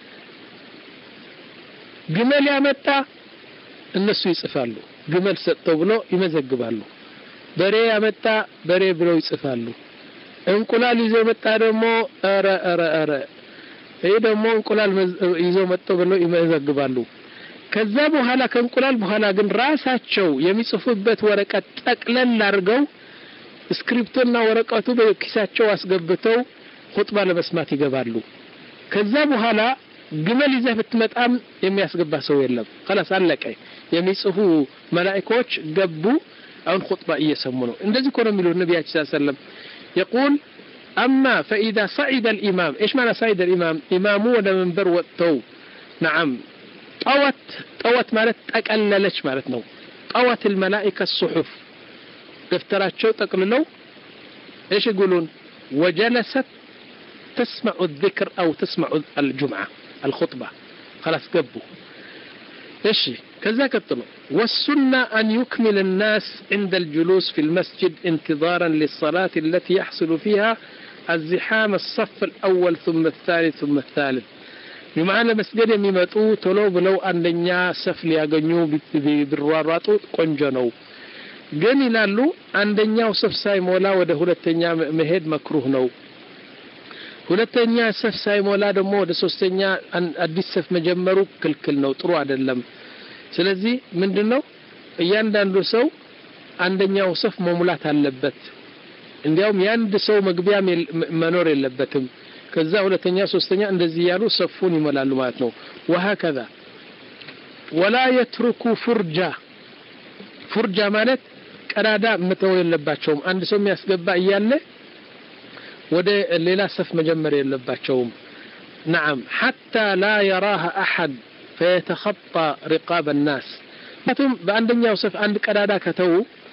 ግመል ያመጣ እነሱ ይጽፋሉ ግመል ሰጠው ብሎ ይመዘግባሉ በሬ ያመጣ በሬ ብለው ይጽፋሉ እንቁላል ይዘው መጣ ደግሞ አረ አረ አረ ይሄ ደግሞ እንቁላል ይዘው መጣው ብለው ይመዘግባሉ ከዛ በኋላ ከእንቁላል በኋላ ግን ራሳቸው የሚጽፉበት ወረቀት ጠቅለል አድርገው ስክሪፕቶና ወረቀቱ በኪሳቸው አስገብተው ኹጥባ ለመስማት ይገባሉ ከዛ በኋላ ግመል ይዘህ ብትመጣም የሚያስገባ ሰው የለም خلاص አለቀ የሚጽፉ መላእክቶች ገቡ አሁን ኹጥባ እየሰሙ ነው እንደዚህ ኮነ የሚሉ ነብያችን ሰለላሁ ዐለይሂ ወሰለም يقول اما فاذا صعد الامام ايش معنى صعد الامام امامه ولا منبر وقتو نعم طوت طوت ማለት ጠቀለለች ማለት ነው طوت الملائكه الصحف دفتراتቸው ጠቅልለው ايش يقولون وجلست تسمع الذكر او تسمع الجمعه الخطبه خلاص قبوا ايش كذا كتبوا والسنه ان يكمل الناس عند الجلوس في المسجد انتظارا للصلاه التي يحصل فيها الزحام الصف الاول ثم الثالث ثم الثالث بمعنى مسجد የሚመጡ ቶሎ ብለው አንደኛ ሰፍ ሊያገኙ ቢሯሯጡ ቆንጆ ነው ግን ይላሉ አንደኛው ሰፍ ሳይሞላ ወደ ሁለተኛ መሄድ መክሩህ ነው ሁለተኛ ሰፍ ሳይሞላ ደግሞ ወደ ሶስተኛ አዲስ ሰፍ መጀመሩ ክልክል ነው ጥሩ አይደለም ስለዚህ ምንድነው እያንዳንዱ ሰው አንደኛው ሰፍ መሙላት አለበት እንዲያውም ያንድ ሰው መግቢያ መኖር የለበትም ከዛ ሁለተኛ ሶስተኛ እንደዚህ ያሉ ሰፉን ይሞላሉ ማለት ነው وهكذا ولا يتركوا فرجة فرجة ማለት ቀዳዳ መተው የለባቸውም አንድ ሰው የሚያስገባ እያለ ወደ ሌላ ሰፍ መጀመር የለባቸውም نعم حتى لا يراها احد فيتخطى رقاب الناس ማለትም በአንደኛው ሰፍ አንድ ቀዳዳ ከተው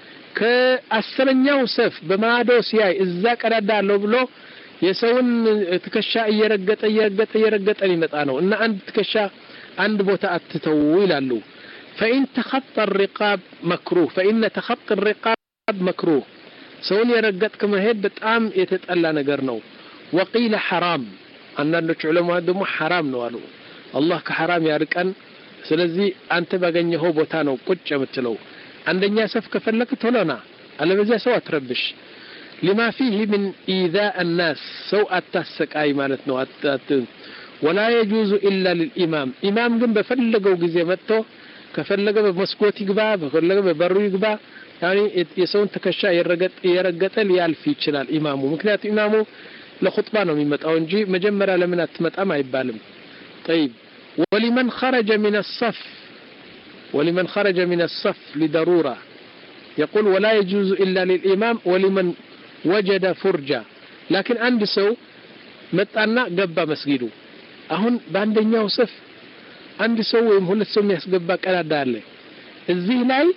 ከአስረኛው ሰፍ በማዶ ሲያይ እዛ ቀዳዳ አለው ብሎ የሰውን ትከሻ እየረገጠ እየረገጠ እየረገጠ ይመጣ ነው እና አንድ ትከሻ አንድ ቦታ አትተው ይላሉ فإن تخطى الرقاب مكروه فإن تخطى الرقاب مكروه سون يرقط كمهد በጣም የተጠላ ነገር ነው وقيل حرام አንዳንዶች ዑለማው ደግሞ حرام ነው አሉ አላህ ከሐራም ያርቀን ስለዚህ አንተ ባገኘው ቦታ ነው ቁጭ የምትለው አንደኛ ሰፍ ከፈለክ ቶሎና አለበዚያ ሰው አትረብሽ لما فيه من إيذاء الناس سوء التسقاي معناتنو ات ولا يجوز إلا للإمام إمام ግን በፈለገው ጊዜ መጥቶ ከፈለገ በመስኮት ይግባ በፈለገ በበሩ ይግባ يعني የሰውን ተከሻ ይረገጥ ይረገጠ ሊያልፍ ይችላል ኢማሙ ምክንያቱም ኢማሙ ለኹጥባ ነው የሚመጣው እንጂ መጀመሪያ ለምን አትመጣም አይባልም طيب ولمن خرج من الصف ولمن خرج من الصف لضرورة يقول ولا يجوز إلا للإمام ولمن وجد فرجة لكن عند سو متانا ገባ መስጊዱ አሁን በአንደኛው ሰፍ አንድ ሰው ወይም ሁለት ሰው የሚያስገባ ቀዳዳ አለ እዚህ ላይ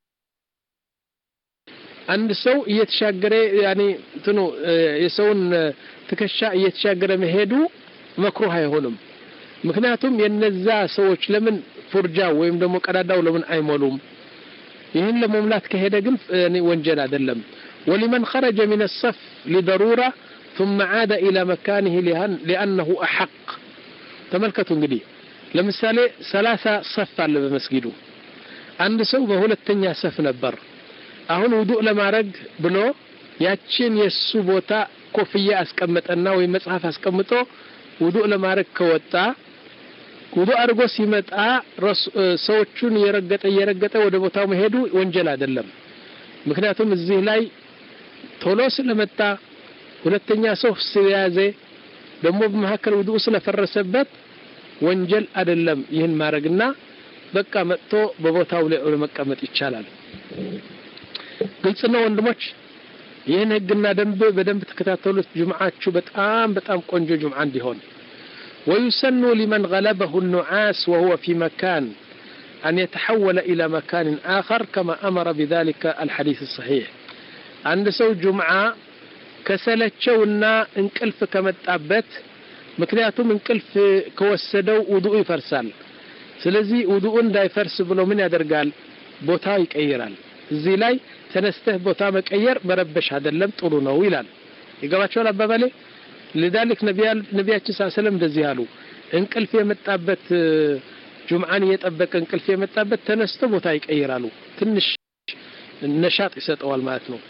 አንድ ሰው እየተሻገረ ያኒ እንትኑ የሰውን ትከሻ እየተሻገረ መሄዱ መክሩህ አይሆንም ምክንያቱም የነዛ ሰዎች ለምን ፉርጃ ወይም ደግሞ ቀዳዳው ለምን አይሞሉም ይሄን ለመሙላት ከሄደ ግን ያኒ ወንጀል አይደለም ولمن خرج من الصف لضرورة ثم عاد إلى مكانه لأنه أحق تملكتوا እንግዲህ ለምሳሌ ሰላሳ ሰፍ አለ በመስጊዱ አንድ ሰው በሁለተኛ ሰፍ ነበር አሁን ውዱእ ለማድረግ ብሎ ያችን የሱ ቦታ ኮፍያ አስቀመጠና ወይ መጽሐፍ አስቀምጦ ውዱእ ለማድረግ ከወጣ ውዱእ አድርጎ ሲመጣ ሰዎቹን የረገጠ የረገጠ ወደ ቦታው መሄዱ ወንጀል አይደለም ምክንያቱም እዚህ ላይ ቶሎ ስለመጣ ሁለተኛ ሰው ስለያዘ ደግሞ በመሐከል ውዱእ ስለፈረሰበት ወንጀል አይደለም ይሄን ማድረግና በቃ መጥቶ በቦታው ላይ ለመቀመጥ ይቻላል ግልጽ ነው ወንድሞች ይሄን ህግና ደንብ በደንብ ተከታተሉት ጁምዓችሁ በጣም በጣም ቆንጆ ጁምዓ እንዲሆን ويسن لمن غلبه النعاس وهو في مكان أن يتحول إلى مكان آخر كما أمر بذلك الحديث الصحيح عند سو جمعة كسلتشونا انكلف كمتابت مكنياتهم انكلف كوسدوا وضوء فرسال ስለዚህ ውዱኡን እንዳይፈርስ ብሎ ምን ያደርጋል ቦታ ይቀይራል እዚህ ላይ ተነስተህ ቦታ መቀየር መረበሽ አይደለም ጥሩ ነው ይላል ይገባቸዋል አባባሌ لذلك ነብዩ ነብያችን ሰለላሁ ዐለይሂ ወሰለም እንደዚህ አሉ እንቅልፍ የመጣበት ጁምዓን የጠበቀ እንቅልፍ የመጣበት ተነስቶ ቦታ ይቀይራሉ ትንሽ ነሻጥ ይሰጠዋል ማለት ነው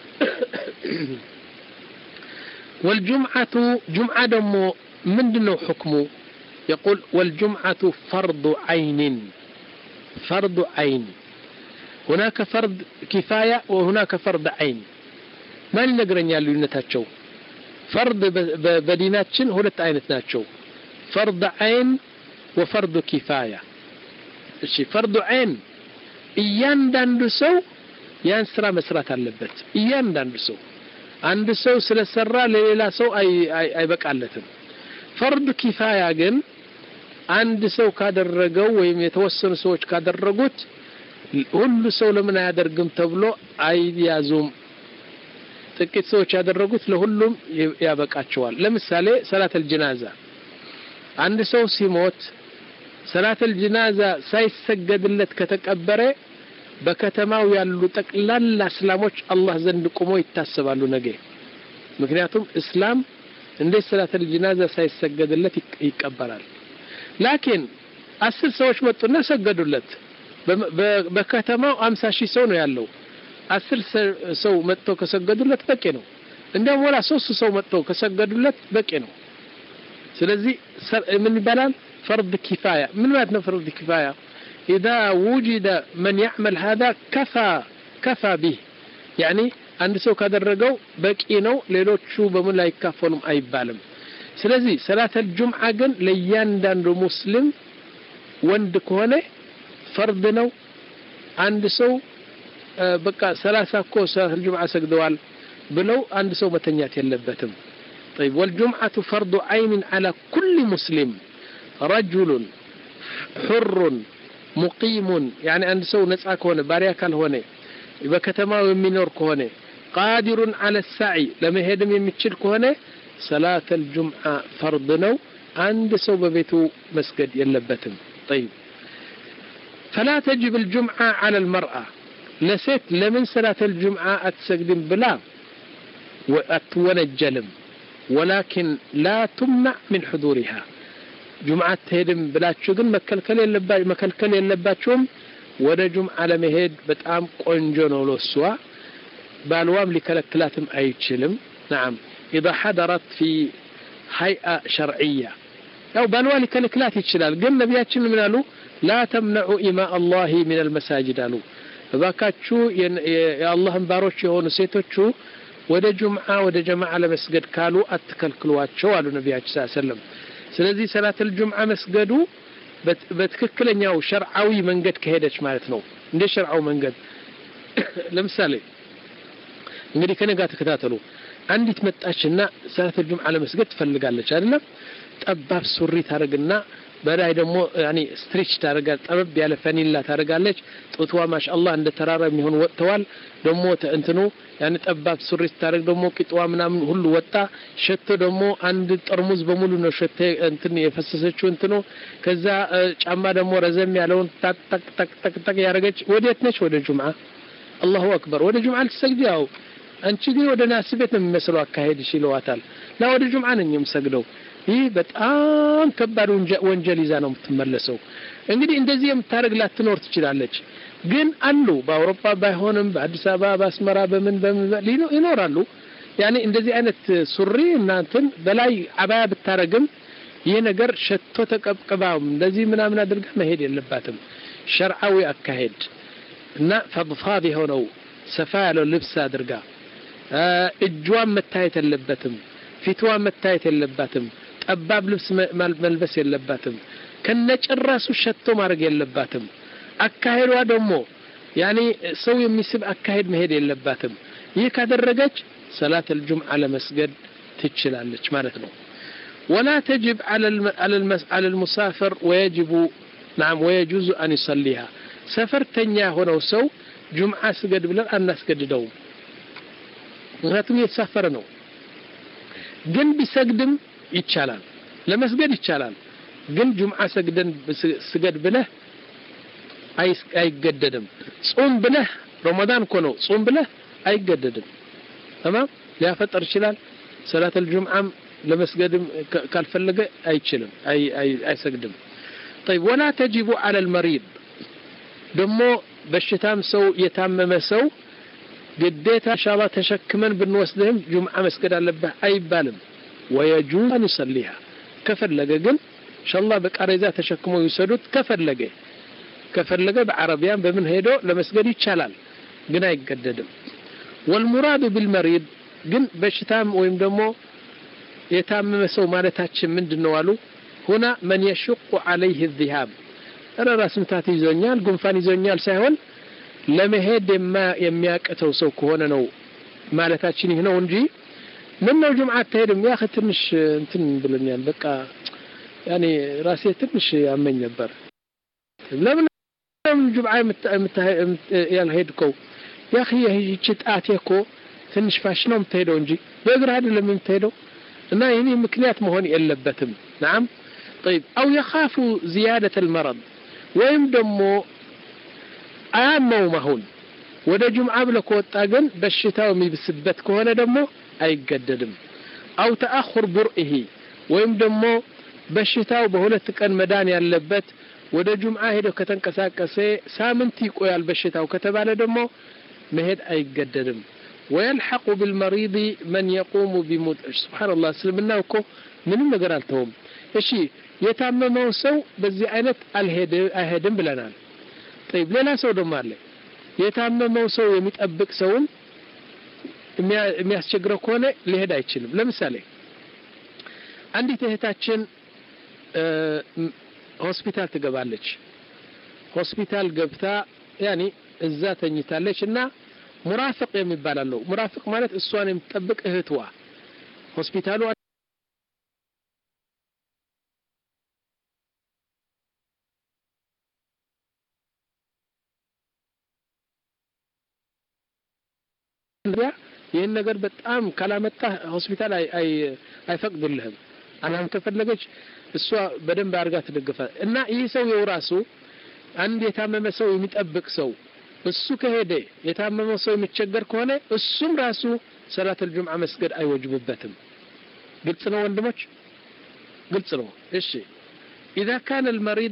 والجمعة جمعة دمو ምንድነው حكمه يقول والجمعة فرض عين فرض عين هناك فرض كفاية وهناك فرض عين ما نقرن ልዩነታቸው فرض بديناتችን ሁለት አይነት ናቸው فرض عين وفرض كفاية እሺ فرض عين እያንዳንዱ ሰው ያን ስራ መስራት አለበት እያንዳንዱ ሰው አንድ ሰው ስለሰራ ለሌላ ሰው አይ አይበቃለትም فرض كفاية ግን አንድ ሰው ካደረገው ወይም የተወሰኑ ሰዎች ካደረጉት ሁሉ ሰው ለምን አያደርግም ተብሎ አይያዙም ጥቂት ሰዎች ያደረጉት ለሁሉም ያበቃቸዋል ለምሳሌ ሰላተል ጀናዛ አንድ ሰው ሲሞት ሰላተል ጀናዛ ሳይሰገድለት ከተቀበረ በከተማው ያሉ ጠቅላላ እስላሞች አላህ ዘንድ ቆሞ ይታሰባሉ ነገ ምክንያቱም እስላም እንደ ሰላተል ጀናዛ ሳይሰገድለት ይቀበራል ላኪን አስር ሰዎች መጡና ሰገዱለት በከተማው አምሳ ሺህ ሰው ነው ያለው አስር ሰው መጥቶ ከሰገዱለት በቂ ነው እንደውም ወላ ሶስት ሰው መጥቶ ከሰገዱለት በቂ ነው ስለዚህ ምን ይባላል فرض كفاية من ማለት ነው فرض كفاية إذا وجد من يعمل هذا كفى كفى به يعني አንድ ሰው ካደረገው በቂ ነው ሌሎቹ በምን ላይ ይካፈሉም አይባልም ስለዚህ ሰላተል ጁምዓ ግን ለእያንዳንዱ ሙስሊም ወንድ ከሆነ فرض ነው አንድ ሰው በቃ ሰላሳ እኮ ሰላተል ጁምዓ ሰግደዋል ብለው አንድ ሰው መተኛት የለበትም طيب والجمعة فرض عين على كل مسلم رجل حر مقيم يعني አንድ ሰው ነፃ ከሆነ ባሪያ ካልሆነ በከተማው የሚኖር ከሆነ قادر على السعي ለመሄድም የሚችል ከሆነ صلاة الجمعة فرض ነው አንድ ሰው በቤቱ መስገድ የለበትም طيب فلا تجب الجمعة على المرأة لست لمن صلاة الجمعة أتسجدن بلا وأتونجلم ولكن لا تمنع من حضورها جمعة تهدم بلا تشغن مكلكل يلبا مكلكل يلباچوم ወደ ጁምዓ ለመሄድ በጣም ቆንጆ ነው ለሷ ባልዋም ሊከለክላትም አይችልም نعم اذا حضرت في هيئة شرعية ያው ባልዋ ሊከለክላት ይችላል ግን ነብያችን ምን አሉ لا تمنعوا إماء الله من المساجد አሉ እባካችሁ የአላህን ባሮች የሆኑ ሴቶቹ ወደ ጁምዓ ወደ ጀማዓ ለመስገድ ካሉ አትከልክሏቸው አሉ ነብያችን ሰለላሁ ዐለይሂ ወሰለም ስለዚህ ሰላተል ጁምዓ መስገዱ በትክክለኛው ሸርዓዊ መንገድ ከሄደች ማለት ነው እንደ ሸርዓው መንገድ ለምሳሌ እንግዲህ ከነጋ ተከታተሉ አንዲት መጣችና ሰላተል ጁምዓ ለመስገድ ትፈልጋለች አይደለም ጠባብ ሱሪ ታረግና በላይ ደግሞ ያኒ ስትሪች ታረጋል ጠበብ ያለ ፈኒላ ታረጋለች ጡትዋ ማሻአላህ እንደ ተራራ የሚሆን ወጥተዋል ደግሞ እንትኑ ያኒ ጠባብ ሱሪ ታረግ ደግሞ ቂጥዋ ምናምን ሁሉ ወጣ ሸቶ ደግሞ አንድ ጠርሙዝ በሙሉ ነው ሸተ እንትን የፈሰሰችው እንትኑ ከዛ ጫማ ደግሞ ረዘም ያለውን ታክ ታክ ታክ ታክ ታክ ያረገች ወዴት ነች ወደ ጁምዓ አላሁ አክበር ወደ ጁምዓ ልትሰግጂው አንቺ ግን ወደ ናስ ቤት ነው የሚመስለው አካሄድ ይሽለዋታል ላ ወደ ጁምዓ ነኝ የምሰግደው ይህ በጣም ከባድ ወንጀል ይዛ ነው የምትመለሰው እንግዲህ እንደዚህ የምታረግ ላትኖር ትችላለች ግን አሉ በአውሮፓ ባይሆንም በአዲስ አበባ በአስመራ በምን በምን ይኖራሉ ያኔ እንደዚህ አይነት ሱሪ እናንተን በላይ አባያ ብታረግም ይሄ ነገር ሸቶ ተቀብቀባው እንደዚህ ምናምን አድርጋ መሄድ የለባትም ሸርዓዊ አካሄድ እና ፈضፋድ የሆነው ሰፋ ያለው ልብስ አድርጋ እጇን መታየት የለበትም ፊትዋ መታየት የለባትም ጠባብ ልብስ መልበስ የለባትም ከነጭራሱ ሸቶ ማድረግ የለባትም አካሄዷ ደግሞ ያኒ ሰው የሚስብ አካሄድ መሄድ የለባትም ይህ ካደረገች ሰላት الجمعة ለመስገድ ትችላለች ማለት ነው ولا تجب على على المسافر ويجب نعم ويجوز ان يصليها سفرتኛ ሆነው ሰው ጁምዓ ስገድ ብለን አናስገድደው ምክንያቱም የተሳፈረ ነው ግን ቢሰግድም ይቻላል ለመስገድ ይቻላል ግን ጁምዓ ሰግደን ስገድ ብለህ አይገደድም ጾም ብለህ ረመዳን እኮ ነው ጾም ብለህ አይገደድም تمام ሊያፈጥር ይችላል ሰላት الجمعة ለመስገድም ካልፈለገ አይችልም አይ አይሰግድም طيب ولا تجب على المريض ደሞ በሽታም ሰው የታመመ ሰው ግዴታ ኢንሻአላህ ተሸክመን ብንወስደም ጁምዓ መስገድ አለበት አይባልም ويجوز أن يصليها ከፈለገ ግን ኢንሻአላህ በቃሬዛ ተሸክሞ ይሰዱት ከፈለገ ከፈለገ በአረቢያን በምን ሄዶ ለመስገድ ይቻላል ግን አይገደድም والمراد بالمريض ግን በሽታም ወይም ደግሞ የታመመ ሰው ማለታችን ምንድነው አሉ هنا من يشق عليه الذهاب እረ ራስ ምታት ይዞኛል ጉንፋን ይዞኛል ሳይሆን ለመሄድ የሚያቀተው ሰው ከሆነ ነው ማለታችን ይሄ ነው እንጂ ምን ነው ጁምዓ ተሄድም ያ ትንሽ እንትን ብለኛል በቃ ያኔ ራሴ ትንሽ ያመኝ ነበር ለምን ጁምዓ ያልሄድከው ያ اخي ይህች ጣቴኮ ትንሽ ፋሽ ነው የምትሄደው እንጂ በእግር አይደለም የምትሄደው እና ይሄ ምክንያት መሆን የለበትም نعم طيب او يخاف زياده المرض ወይም ደግሞ አያመው ማሁን ወደ ጁምዓ ብለህ ወጣ ግን በሽታው የሚብስበት ከሆነ ደግሞ አይገደድም او تاخر برئه ወይም ደግሞ በሽታው በሁለት ቀን መዳን ያለበት ወደ ጁምዓ ሄዶ ከተንቀሳቀሰ ሳምንት ይቆያል በሽታው ከተባለ ደግሞ መሄድ አይገደድም ويلحق بالمريض من يقوم بمد سبحان الله سلمنا እኮ ምንም ነገር አልተውም እሺ የታመመው ሰው በዚህ አይነት አልሄድ አይሄድም ብለናል طيب ሌላ ሰው ደግሞ አለ የታመመው ሰው የሚጠብቅ ሰውም የሚያስቸግረው ከሆነ ሊሄድ አይችልም ለምሳሌ አንዲት እህታችን ሆስፒታል ትገባለች ሆስፒታል ገብታ ያኒ እዛ ተኝታለችና ሙራፊቅ የሚባላለው ሙራፊቅ ማለት እሷን የምትጠብቅ እህትዋ ሆስፒታሉ ይሄን ነገር በጣም ካላመጣ ሆስፒታል አይ አይ አይፈቅድልህም አናም ከፈለገች እሷ በደንብ አርጋ ትደግፋ እና ይሄ ሰው የራሱ አንድ የታመመ ሰው የሚጠብቅ ሰው እሱ ከሄደ የታመመው ሰው የሚቸገር ከሆነ እሱም ራሱ ሰላት الجمعة መስገድ አይወጅብበትም ግልጽ ነው ወንድሞች ግልጽ ነው እሺ اذا كان المريض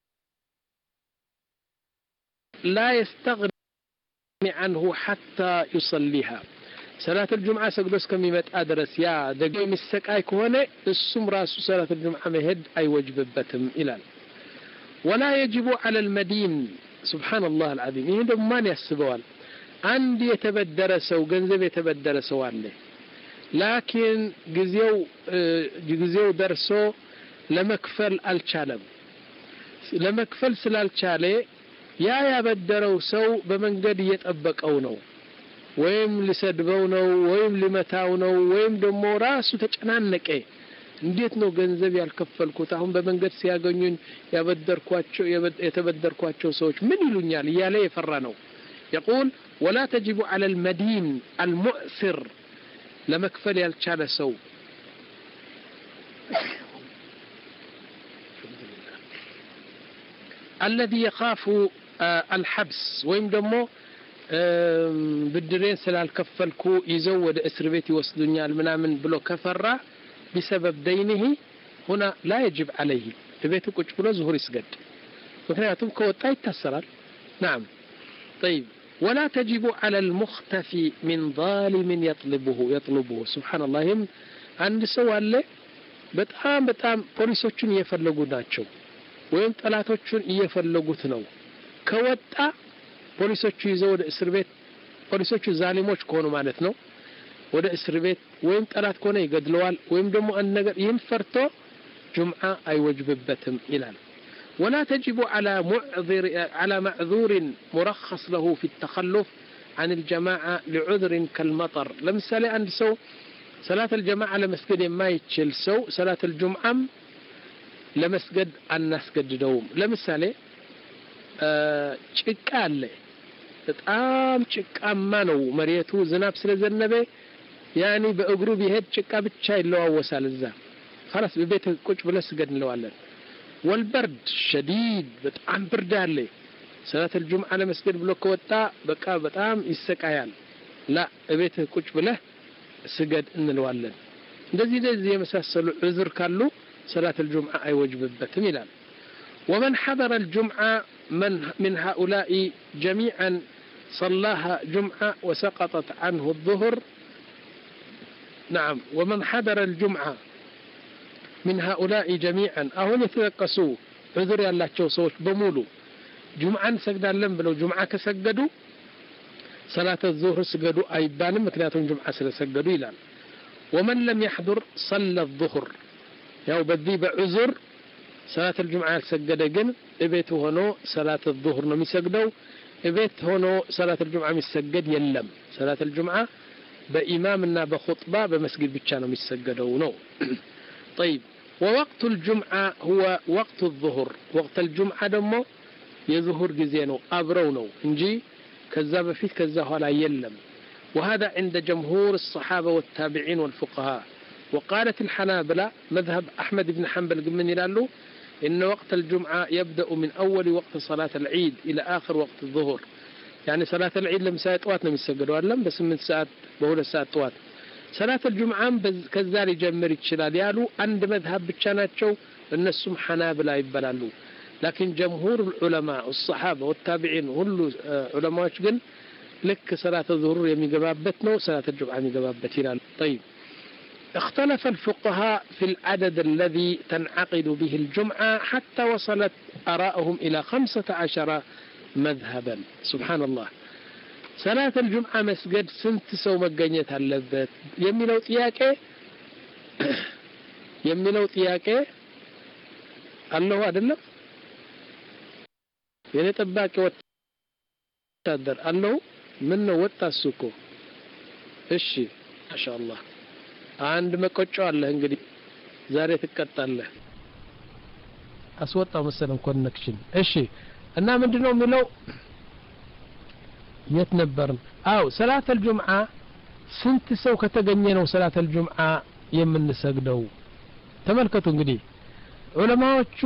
لا يستغني عنه حتى يصليها صلاه الجمعة سجدوس ከሚመጣ ድረስ ያ ደግሞ የሚሰቃይ ከሆነ እሱም ራሱ صلاه الجمعة መሄድ አይወጅብበትም ይላል ولا يجب على المدين سبحان الله العظيم ይሄ ደግሞ ማን ያስበዋል አንድ የተበደረ ሰው ገንዘብ የተበደረ ሰው አለ ላኪን ግዚያው ግዚያው ደርሶ ለመክፈል አልቻለም ለመክፈል ስላልቻለ ያ ያበደረው ሰው በመንገድ እየጠበቀው ነው ወይም ሊሰድበው ነው ወይም ሊመታው ነው ወይም ደግሞ ራሱ ተጨናነቀ እንዴት ነው ገንዘብ ያልከፈልኩት አሁን በመንገድ ሲያገኙኝ ያበደርኳቸው የተበደርኳቸው ሰዎች ምን ይሉኛል ይያለ የፈራ ነው يقول ولا تجب على المدين المؤثر لمكفل ያልቻለ ሰው الذي يخاف الحبس ወይም ደግሞ ብድሬን ስላልከፈልኩ ይዘው ወደ እስር ቤት ይወስዱኛል ምናምን ብሎ ከፈራ بسبب دينه هنا لا يجب عليه بيته ቁጭ ብሎ ዙሁር ይስገድ ምክንያቱም ከወጣ ይታሰራል نعم طيب ولا تجب على المختفي من ظالم يطلبه يطلبه سبحان الله هم عند ሰው አለ በጣም በጣም ፖሊሶቹን እየፈለጉ ናቸው ወይም ጠላቶቹን እየፈለጉት ነው ከወጣ ፖሊሶቹ ይዘው ወደ እስር ቤት ፖሊሶቹ ዛሊሞች ከሆኑ ማለት ነው ወደ እስር ቤት ወይም ጠላት ከሆነ ይገድለዋል ወይም ደግሞ አንድ ነገር ይህን ፈርቶ ጁምዓ አይወጅብበትም ይላል ولا تجب على معذر على معذور مرخص له في التخلف عن الجماعة لعذر كالمطر لمثال عند سو صلاة الجماعة لمسجد ما يتشل سو صلاة الجمعة لمسجد الناس قد دوم لمثال ጭቃ አለ በጣም ጭቃማ ነው መሬቱ ዝናብ ስለዘነበ ያኒ በእግሩ ቢሄድ ጭቃ ብቻ ይለዋወሳል እዛ خلاص በቤት ቁጭ ብለ ስገድ እንለዋለን والبرد شديد በጣም ብርድ አለ ሰላት الجمعة ለመስገድ ብሎ ከወጣ በቃ በጣም ይሰቃያል ላ እቤት ቁጭ ብለህ ስገድ እንለዋለን እንደዚህ እንደዚህ የመሳሰሉ ዑዝር ካሉ ሰላት الجمعة አይወጅብበትም ይላል ومن حضر الجمعة من من هؤلاء جميعا صلاها جمعة وسقطت عنه الظهر نعم ومن حضر الجمعة من هؤلاء جميعا أهون يتذكسوا عذر يالله سوش بمولو جمعة سجدان بلو جمعة كسجدوا صلاة الظهر سجدوا أيبان مكناتهم جمعة سجدوا إلى ومن لم يحضر صلى الظهر يو بدي بعذر صلاة الجمعة سجد جن إبيته هنا صلاة الظهر نمي سجدوا إبيت هنا صلاة الجمعة مسجد يلم صلاة الجمعة بإمامنا بخطبة بمسجد بتشانو مسجدوا نو طيب ووقت الجمعة هو وقت الظهر وقت الجمعة دمو يظهر جزينو أبرونو انجي كذاب فيه كذاب لا يلم وهذا عند جمهور الصحابة والتابعين والفقهاء وقالت الحنابلة مذهب أحمد بن حنبل من يلالو إن وقت الجمعة يبدأ من أول وقت صلاة العيد إلى آخر وقت الظهر يعني صلاة العيد لم ساعة طواتنا مسجدوا ولا بس من ساعة بقول ساعة طوات صلاة الجمعة كذال جمر يتشلال يالو عند مذهب بتشاناتشو النسم حنابلة يبلالو لكن جمهور العلماء الصحابة والتابعين هلو علماء شقل لك صلاة الظهر يمي قبابتنا وصلاة الجمعة يمي قبابتنا طيب اختلف الفقهاء في العدد الذي تنعقد به الجمعة حتى وصلت آراءهم إلى خمسة عشر مذهبا سبحان الله صلاة الجمعة مسجد سنت سو مجنيت اللذات يمي لو تياكي يمي لو تياكي الله أدلم يعني تباكي وتادر الله منه وتاسوكو እሺ ማሻአላህ አንድ መቆጮ አለ እንግዲህ ዛሬ ትቀጣለህ አስወጣው መሰለን ኮኔክሽን እሺ እና ምንድነው የሚለው የት ነበርን አው ሰላት الجمعة ስንት ሰው ከተገኘ ነው ሰላት الجمعة የምንሰግደው ተመልከቱ እንግዲህ ዑለማዎቹ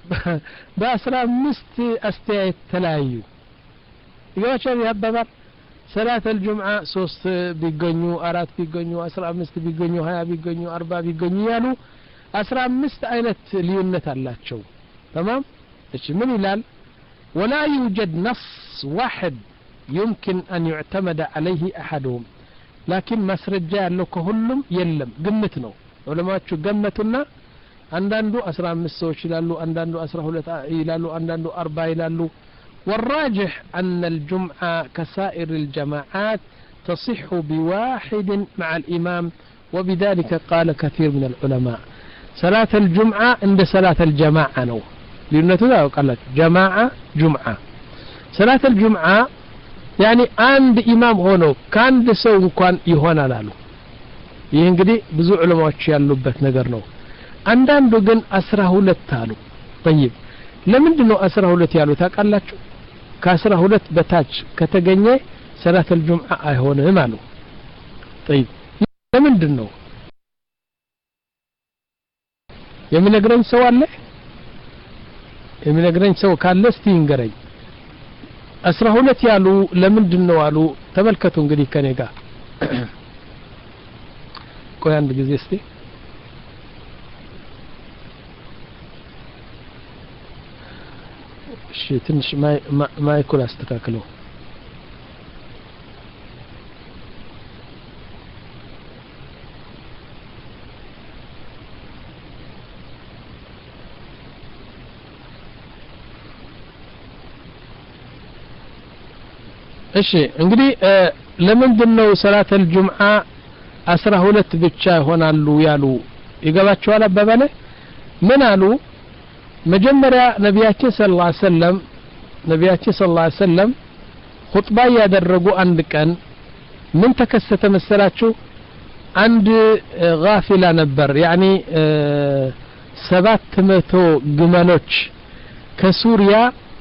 በ15 አስተያየት ተለያዩ ይዋቻል ያባባል صلاة الجمعة ሶስት ቢገኙ አራት ቢገኙ አስራ አምስት ቢገኙ ሀያ ቢገኙ አርባ ቢገኙ ያሉ አስራ አምስት አይነት ልዩነት አላቸው تمام እሺ ምን ይላል ولا يوجد نص واحد يمكن أن يعتمد عليه أحدهم لكن مسرجة ያለው ከሁሉም የለም ግምት ነው ዑለማዎቹ ገመቱና አንዳንዱ አስራ አምስት ሰዎች ይላሉ አንዳንዱ አስራ ሁለት ይላሉ አንዳንዱ አርባ ይላሉ والراجح أن الجمعة كسائر الجماعات تصح بواحد مع الإمام وبذلك قال كثير من العلماء صلاة الجمعة عند صلاة الجماعة نو لأنه لا قالت جماعة جمعة صلاة الجمعة يعني عند إمام هونو كان دسو كان يهونا لالو ينقدي بزو علماء يالوبت نقر نو عندان دوغن أسره لتالو طيب لمن دنو أسره لتالو تاقالاتشو كاسره لت بتاج كتغني صلاة الجمعة هون مالو طيب لمن دنو يمين نقرن سوى له يمين نقرن سوى كان لستي ينقرن أسره لت يالو لمن دنو والو تملكتو انقدي كانيقا كويان بجزيستي شيء تنش ما ما, ما يكون استكاكله እሺ እንግዲህ ለምንድነው ሰላተ الجمعة አስራ ሁለት ብቻ ይሆናሉ ያሉ ይገባቸዋል አባባለ ምን አሉ መጀመሪያ ነብያችን ሰለላሁ ዐለይሂ ወሰለም ነብያችን ሰለላሁ ዐለይሂ ወሰለም ኹጥባ ያደረጉ አንድ ቀን ምን ተከሰተ መሰላችሁ አንድ ጋፊላ ነበር ያኒ ሰባት መቶ ግመሎች ከሱሪያ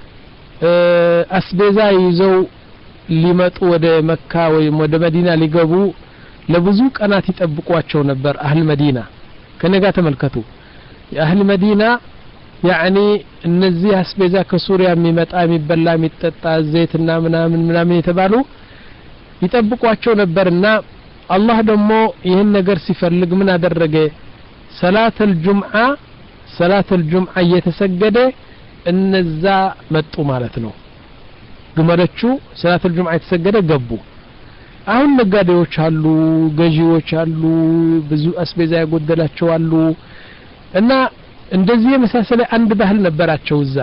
አስቤዛ ይዘው ሊመጡ ወደ መካ ወይ ወደ መዲና ሊገቡ ለብዙ ቀናት ይጠብቋቸው ነበር አህል መዲና ከነጋ ተመልከቱ የአህል መዲና يعني እነዚህ አስቤዛ ከሱሪያ የሚመጣ የሚበላ የሚጠጣ ዘይትና ምናምን ምናምን የተባሉ ይጠብቋቸው ነበርና አላህ ደግሞ ይሄን ነገር ሲፈልግ ምን አደረገ ሰላተል ጁምዓ ሰላተል ጁምዓ እየተሰገደ እነዛ መጡ ማለት ነው ግመሎቹ ሰላተል ጁምዓ የተሰገደ ገቡ አሁን ነጋዴዎች አሉ ገዢዎች አሉ ብዙ አስቤዛ ያጎደላቸው አሉ እና እንደዚህ የመሳሰለ አንድ ባህል ነበራቸው እዛ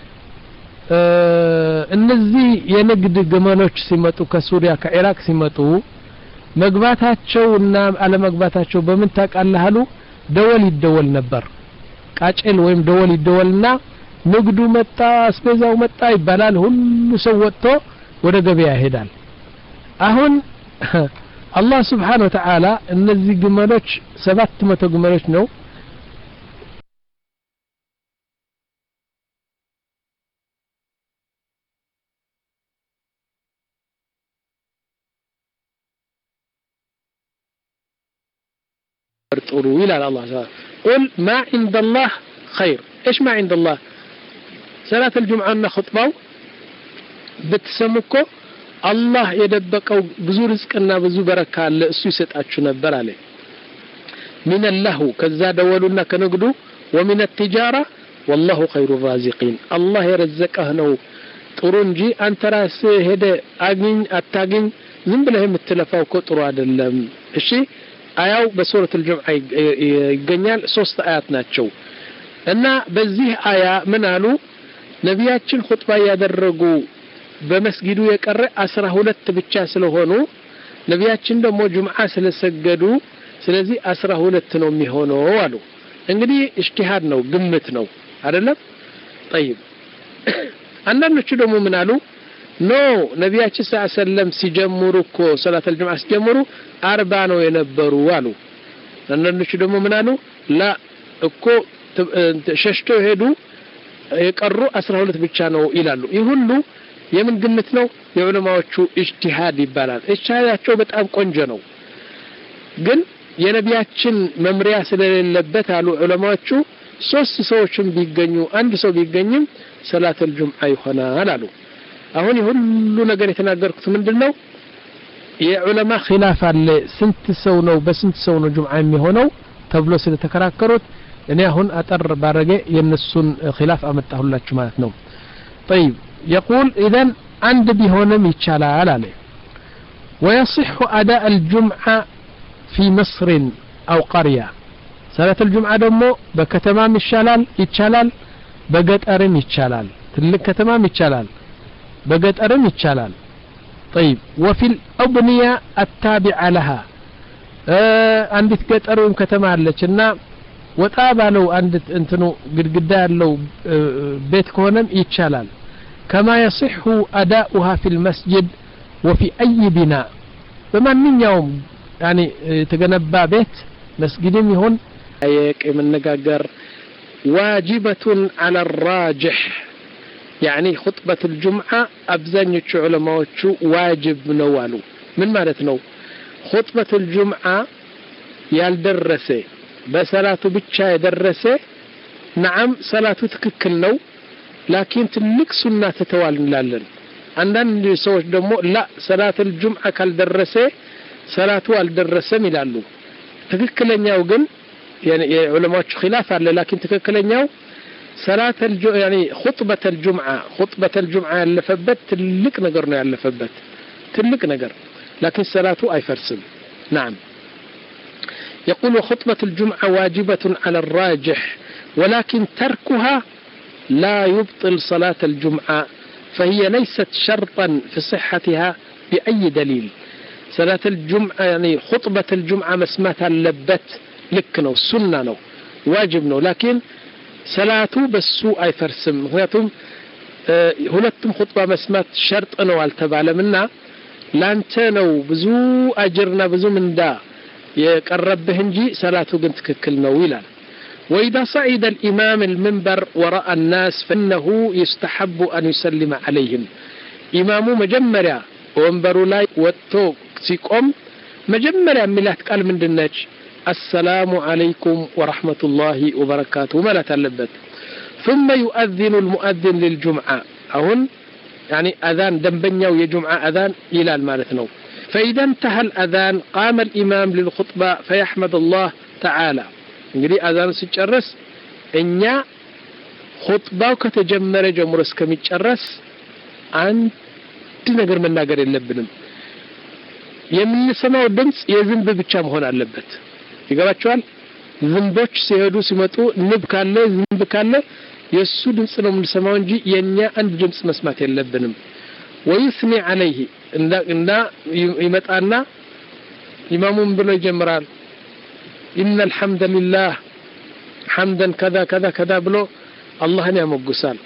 እነዚህ የንግድ ግመሎች ሲመጡ ከሱሪያ ከኢራቅ ሲመጡ መግባታቸውና አለመግባታቸው በምን ታቃለሃሉ ደወል ይደወል ነበር ቃጨል ወይም ደወል ይደወልና ንግዱ መጣ አስቤዛው መጣ ይባላል ሁሉ ሰው ወጥቶ ወደ ገበያ ይሄዳል አሁን አላህ Subhanahu Wa Ta'ala እነዚህ ግመሎች ሰባት መቶ ግመሎች ነው طروا إلى الله تعالى قل ما عند الله خير إيش ما عند الله صلاة الجمعة خطبة بتسمكو الله يدبكو بزو رزقنا بزو بركة لأسو يسطاچو نبر عليه من اللهو كذا دولنا كنقدو ومن التجارة والله خير الرازقين الله يرزقه ነው ጥሩ እንጂ አንተ ራስህ ሄደ አግኝ አታግኝ ዝም ብለህ የምትለፋው እኮ ጥሩ አይደለም እሺ አያው በሱረቱ الجمعة ይገኛል ሶስት አያት ናቸው እና በዚህ አያ ምን አሉ ነቢያችን ኹጥባ ያደረጉ በመስጊዱ የቀረ አስራ ሁለት ብቻ ስለሆኑ ነቢያችን ደግሞ ጁምዓ ስለሰገዱ ስለዚህ አስራ ሁለት ነው የሚሆነው አሉ እንግዲህ ኢጅቲሃድ ነው ግምት ነው አይደለም طيب አንዳንዶቹ ደግሞ ምን አሉ ኖ ነቢያችን ሰለላሁ ሲጀምሩ እኮ ሰላተ الجمعة ሲጀምሩ አርባ ነው የነበሩ አሉ አንዳንዶቹ ደግሞ ምን አሉ ላ እኮ ሸሽቶ ሄዱ የቀሩ አስራ ሁለት ብቻ ነው ይላሉ ይህ ሁሉ የምን ግምት ነው የዑለማዎቹ ኢጅቲሃድ ይባላል ኢጅቲሃዳቸው በጣም ቆንጆ ነው ግን የነቢያችን መምሪያ ስለሌለበት አሉ ዑለማዎቹ ሶስት ሰዎችን ቢገኙ አንድ ሰው ቢገኝም ሰላተ الجمعة ይሆናል አሉ አሁን ሁሉ ነገር የተናገርኩት ምንድነው የዑለማ ኺላፍ አለ ስንት ሰው ነው በስንት ሰው ነው ጁምዓ የሚሆነው ተብሎ ስለተከራከሩት እኔ አሁን አጠር ባረገ የነሱን ኺላፍ አመጣሁላችሁ ማለት ነው طيب يقول اذا عند بهونم يتشالال عليه ويصح اداء الجمعه في مصر او قريه صلاه الجمعه دمو بكتمام يشالال يتشالال بغطرم يتشالال تلك كتمام يتشالال بغطرم يتشالال طيب وفي الابنيه التابعه لها عندت ገጠር ወይም ከተማ አለችና ወጣ ባለው አንድ እንትኑ ግድግዳ ያለው ቤት ከሆነም ይቻላል كما يصح اداؤها في المسجد وفي اي بناء بمن يوم يعني تجنبا بيت مسجدم يهون ايك من نغاغر واجبة على الراجح يعني خطبة الجمعة ابزانيو علماءዎቹ واجب ነው አሉ ምን ማለት ነው خطبة الجمعة ያልደረሰ በሰላቱ ብቻ የደረሰ نعم صلاቱ ትክክል ነው لكن ትልቅ ሱና ተተዋል እንላለን አንዳንድ ሰዎች ደግሞ ላ ሰላት الجمعة ካልደረሰ ሰላቱ አልደረሰም ይላሉ ትክክለኛው ግን يعني የዑለማዎች ኺላፍ አለ لكن ትክክለኛው ሰላት الجمعة يعني خطبة الجمعة خطبة الجمعة ያለፈበት ትልቅ ነገር ነው ያለፈበት ትልቅ ነገር لكن ሰላቱ አይፈርስም نعم يقول خطبة الجمعة واجبة على الراجح ولكن تركها لا يبطل صلاة الجمعة فهي ليست شرطا في صحتها بأي دليل صلاة الجمعة يعني خطبة الجمعة مسماتها اللبت لكنو سنة واجبنا لكن صلاته بالسوء أي فرسم هناتم هناتم خطبة مسمات شرط أنو التبع منا لانتنو بزو أجرنا بزو من دا يقرب بهنجي صلاته قنت ككلنا ويلا وإذا صعد الإمام المنبر وراء الناس فإنه يستحب أن يسلم عليهم إمامه مجمرة وانبروا لاي واتوك سيكم مجمرة ملات قال من دنج السلام عليكم ورحمة الله وبركاته ما لا تلبت ثم يؤذن المؤذن للجمعة أهون يعني أذان دنبنيا ويجمعة أذان إلى المالتنو فإذا انتهى الأذان قام الإمام للخطبة فيحمد الله تعالى እንግዲህ አዛኑ ሲጨርስ እኛ ኹጥባው ከተጀመረ ጀምሮ እስከሚጨርስ አንድ ነገር መናገር የለብንም የምንሰማው ድምጽ የዝንብ ብቻ መሆን አለበት ይገባችኋል ዝንቦች ሲሄዱ ሲመጡ ንብ ካለ ዝንብ ካለ የሱ ድምጽ ነው የምንሰማው እንጂ የኛ አንድ ድምጽ መስማት የለብንም ويثني عليه እንዳ እንዳ ይመጣና ኢማሙን ብሎ ይጀምራል إن الحمد لله حمدا كذا كذا كذا بلو الله نعم قسال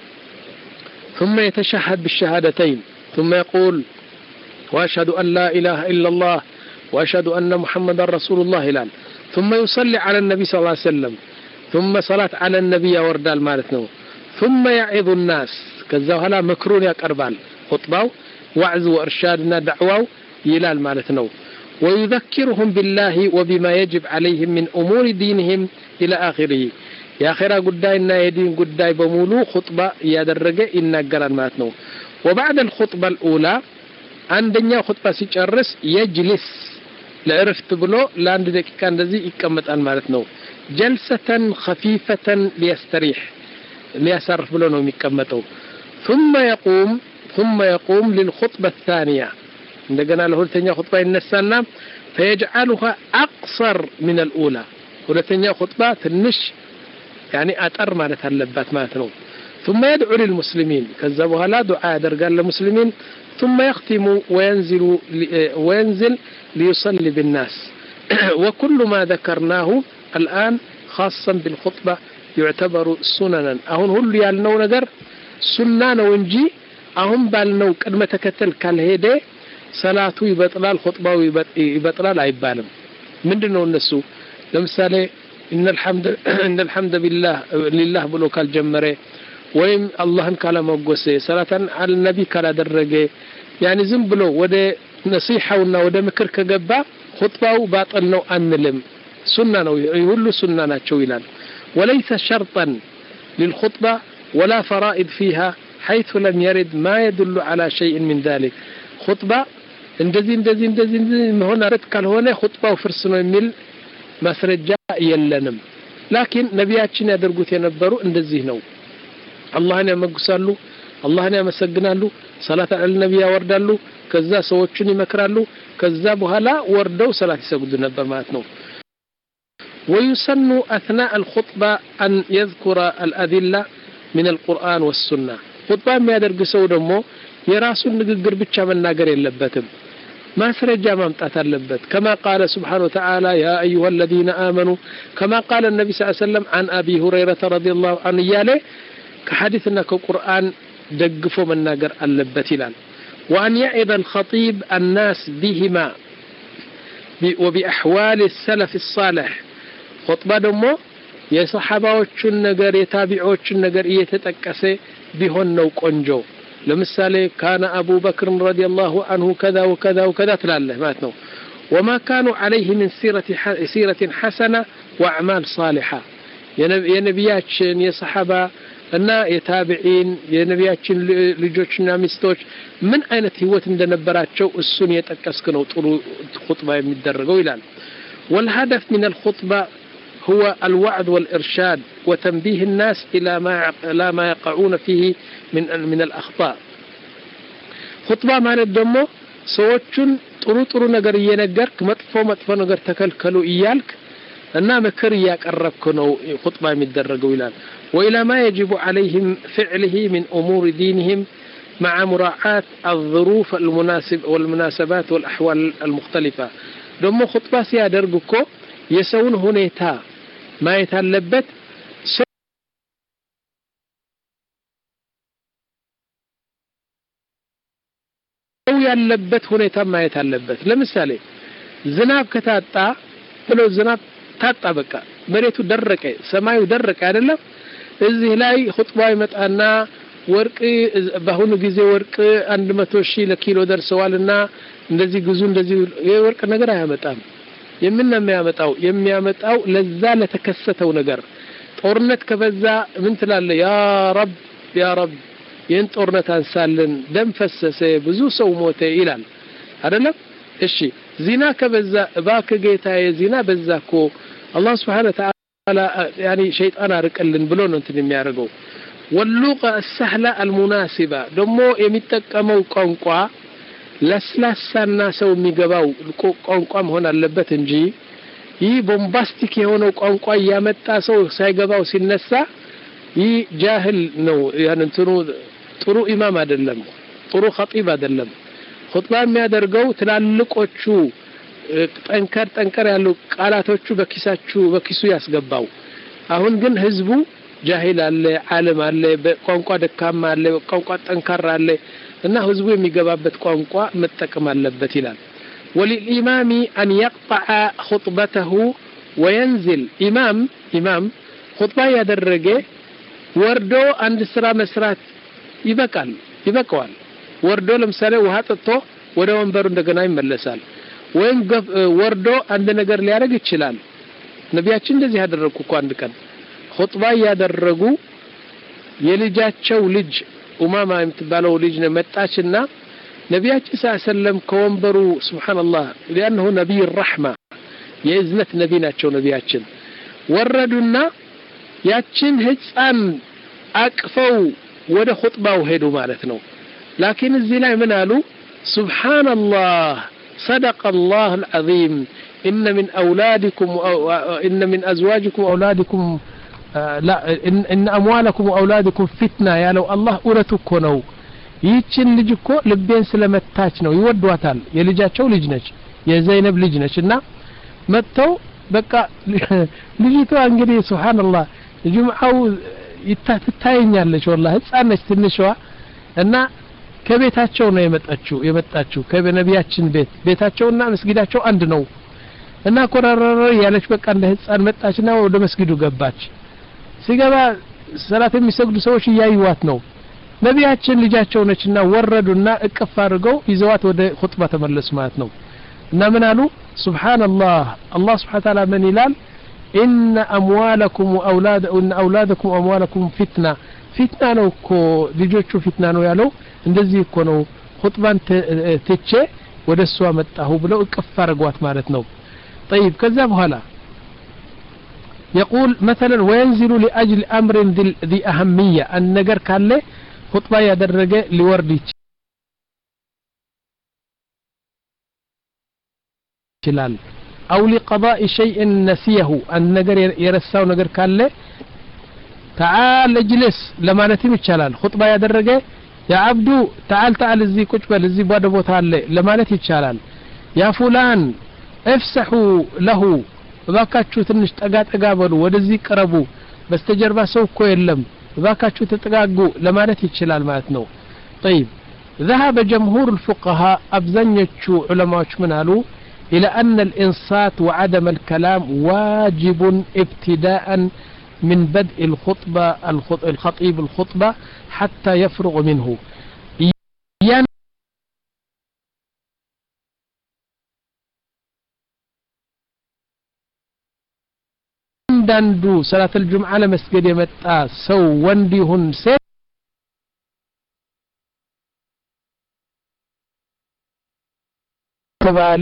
ثم يتشهد بالشهادتين ثم يقول وأشهد أن لا إله إلا الله وأشهد أن محمد رسول الله إلان ثم يصلي على النبي صلى الله عليه وسلم ثم صلاة على النبي ورد المالتنو ثم يعظ الناس كذا هلا مكرون يا قربان خطبه وعظ وإرشادنا دعوه إلى المالتنو ويذكرهم بالله وبما يجب عليهم من أمور دينهم إلى آخره يا خيرا قدائنا يدين قداي بمولو خطبة يادرقى إنا قران ماتنو وبعد الخطبة الأولى عندنا خطبة سيجرس يجلس لعرفت بلو لاند ديك كان دزي إكامت عن مالتنو جلسة خفيفة ليستريح ليسرف بلو نوم إكامتو ثم يقوم ثم يقوم للخطبة الثانية عندنا له الثانية خطبة النسانة فيجعلها أقصر من الأولى والثانية خطبة تنش يعني أتر ما نتهلبات ما تنو ثم يدعو للمسلمين كذبوها لا دعاء درقال للمسلمين ثم يختم وينزل وينزل ليصلي بالناس وكل ما ذكرناه الآن خاصا بالخطبة يعتبر سننا أهون هل يالنو نقر سنان ونجي أهم بالنو كلمة تكتل كالهيدي صلاته يبطلال خطبه يبطلال አይባልም ምንድነው እነሱ ለምሳሌ ان الحمد ان الحمد بالله لله ብሎ ካልጀመረ ወይም አላህን ካለመጎሰ ሰላተን አለ ነብይ ካላደረገ يعني ዝም ብሎ ወደ ነሲሐውና ወደ ምክር ከገባ خطبው ባጥል ነው አንልም ሱና ነው ሁሉ ሱና ናቸው ይላል وليس شرطا للخطبه ولا فرائض فيها حيث لم يرد ما يدل على شيء من ذلك خطبه እንደዚህ እንደዚህ እንደዚህ መሆን አረት ካልሆነ ኹጥባው ፍርስ ነው የሚል ማስረጃ የለንም ላኪን ነቢያችን ያደርጉት የነበሩ እንደዚህ ነው አላህን ያመግሳሉ አላህን ያመሰግናሉ ሰላት አለ ነብይ ያወርዳሉ ከዛ ሰዎችን ይመክራሉ ከዛ በኋላ ወርደው ሰላት ይሰግዱ ነበር ማለት ነው ويسن أثناء الخطبة أن يذكر الأدلة من القرآن والسنة خطبة ما يدرق سو دمو የራሱን ንግግር ብቻ መናገር የለበትም ማስረጃ ማምጣት አለበት كما قال سبحانه وتعالى يا ايها الذين امنوا كما قال النبي صلى الله عليه وسلم عن ابي هريره رضي الله عنه ياله كحديثنا كقرآن ደግፎ መናገር አለበት ይላል وان يعظ الخطيب الناس بهما وباحوال السلف الصالح خطبه ደሞ የሰሃባዎችን ነገር የታቢዖችን ነገር እየተጠቀሰ ቢሆን ነው ቆንጆ لمثالي كان أبو بكر رضي الله عنه كذا وكذا وكذا تلاله ماتنو وما كانوا عليه من سيرة سيرة حسنة وأعمال صالحة يا نبياتشن يا صحابة أن يتابعين يا نبياتشن لجوجنا مستوش من أين تهوت ندبرات شو السنية تكسكنوا طلوا خطبة يمدرجوا إلى والهدف من الخطبة هو الوعد والإرشاد وتنبيه الناس إلى ما لا ما يقعون فيه من من الأخطاء خطبة ማለት ደግሞ ሰዎችን ጥሩ ጥሩ ነገር እየነገርክ መጥፎ መጥፎ ነገር ተከልከሉ እያልክ እና ምክር ያቀረብክ ነው خطبة የሚደረገው ይላል وإلى ما يجب عليهم فعله من أمور دينهم مع مراعاة الظروف المناسب والمناسبات والأحوال المختلفة ደግሞ خطبة ሲያደርጉ እኮ የሰውን ሁኔታ ማየት አለበት ሰው ያለበት ሁኔታ ማየት አለበት ለምሳሌ ዝናብ ከታጣ ብሎ ዝናብ ታጣ በቃ መሬቱ ደረቀ ሰማዩ ደረቀ አይደለም እዚህ ላይ ኹጥባ ይመጣና ወርቅ በአሁኑ ጊዜ ወርቅ መቶ ሺህ ለኪሎ ደርሰዋልና እንደዚህ ግዙ እንደዚህ የወርቅ ነገር አያመጣም የምን የሚያመጣው የሚያመጣው ለዛ ለተከሰተው ነገር ጦርነት ከበዛ ምን ትላለህ ያ ረብ ያ ረብ ይህን ጦርነት አንሳልን ደም ፈሰሰ ብዙ ሰው ሞተ ይላል አይደለም እሺ ዚና ከበዛ እባክህ ጌታዬ ዚና በዛኮ አላህ Subhanahu Wa Ta'ala يعني ሸይጣን አርቀልን ብሎ ነው እንትን የሚያደርገው واللغة السهلة المناسبة ደሞ የሚጠቀመው ቋንቋ ለስላሳና ሰው የሚገባው ቋንቋ መሆን አለበት እንጂ ይህ ቦምባስቲክ የሆነው ቋንቋ ያመጣ ሰው ሳይገባው ሲነሳ ይህ ጃህል ነው ያን እንትኑ ጥሩ ኢማም አይደለም ጥሩ ኸጢብ አይደለም ኹጥባ የሚያደርገው ትላልቆቹ ጠንከር ጠንከር ያለው ቃላቶቹ በኪሳቹ በኪሱ ያስገባው አሁን ግን ህዝቡ ጃሂል አለ ዓለም አለ በቋንቋ ደካማ አለ በቋንቋ ጠንካራ አለ እና ህዝቡ የሚገባበት ቋንቋ መጠቀም አለበት ይላል وللإمام أن يقطع خطبته وينزل إمام إمام خطبة يدرجه وردو عند سرا مسرات يبقال يبقال وردو لمثاله وهاتطو ወደ ወንበሩ እንደገና ይመለሳል ወይም ወርዶ አንድ ነገር ሊያረግ ይችላል ነቢያችን እንደዚህ ያደረጉ እኮ አንድ ቀን ኹጥባ ያደረጉ የልጃቸው ልጅ ኡማማ የምትባለው ልጅ ነው መጣችና ነቢያችን ሰለላሁ ከወንበሩ ሱብሃንአላህ لانه ነብይ الرحمه የእዝነት ነብይ ናቸው ነቢያችን ወረዱና ያችን ህፃን አቅፈው ወደ ኹጥባው ሄዱ ማለት ነው لكن እዚህ ላይ ምን አሉ سبحان الله صدق الله العظيم إن من أولادكم إن من أزواجكم وأولادكم لا إن, إن أموالكم وأولادكم فتنة يا لو الله أولتكم نو يتشن لجكو لبين سلامتاч ነው ይወዷታል የልጃቸው ልጅ ነች የዘይነብ ልጅ ነችና መተው በቃ ልጅቷ እንግዲህ ሱብሃንአላህ ጁምዓው ይታታየኛለች والله ህፃን ነች ትንሽዋ እና ከቤታቸው ነው የመጣችው የመጣችው ከነቢያችን ቤት ቤታቸውና መስጊዳቸው አንድ ነው እና ቆራረረ ያለች በቃ እንደ ህፃን መጣችና ወደ መስጊዱ ገባች ሲገባ ሰላት የሚሰግዱ ሰዎች ያዩዋት ነው ነቢያችን ልጃቸው ነችና ወረዱና እቅፍ አድርገው ይዘዋት ወደ ኹጥባ ተመለሱ ማለት ነው እና ምን አሉ ሱብሃንአላህ አላህ Subhanahu Wa Ta'ala ምን ይላል إن أموالكم وأولاد إن أولادكم وأموالكم فتنة فتنة ነው እኮ ልጆቹ ፊትና ነው ያለው እንደዚህ እኮ ነው ኹጥባን ተቼ ወደሷ መጣሁ ብለው እቅፍ አድርገዋት ማለት ነው طيب ከዛ በኋላ يقول مثلا وينزل لأجل أمر ذي أهمية النجر كله خطبة يدرجة لورد شلال أو لقضاء شيء نسيه النجر يرساو نجر كله تعال اجلس لما نتم الشلال خطبة يدرجة يا عبدو تعال تعال زي كتبة زي بادو بوتال لما نتم الشلال يا فلان افسحوا له باكاتشو تنش تقا تقابلوا ወደዚህ ቀረቡ በስተጀርባ ሰው እኮ የለም باكاتشو ተጠጋጉ ለማለት ይችላል ማለት ነው طيب ذهب جمهور الفقهاء ابزنيچو علماءዎች ምን አሉ الى ان الانصات وعدم الكلام واجب ابتداء من بدء الخطبه الخطيب الخطبه حتى يفرغ منه አንዳንዱ ሰላተል ጁምዓ ለመስገድ የመጣ ሰው ወንድ ይሁን ሴት ተባለ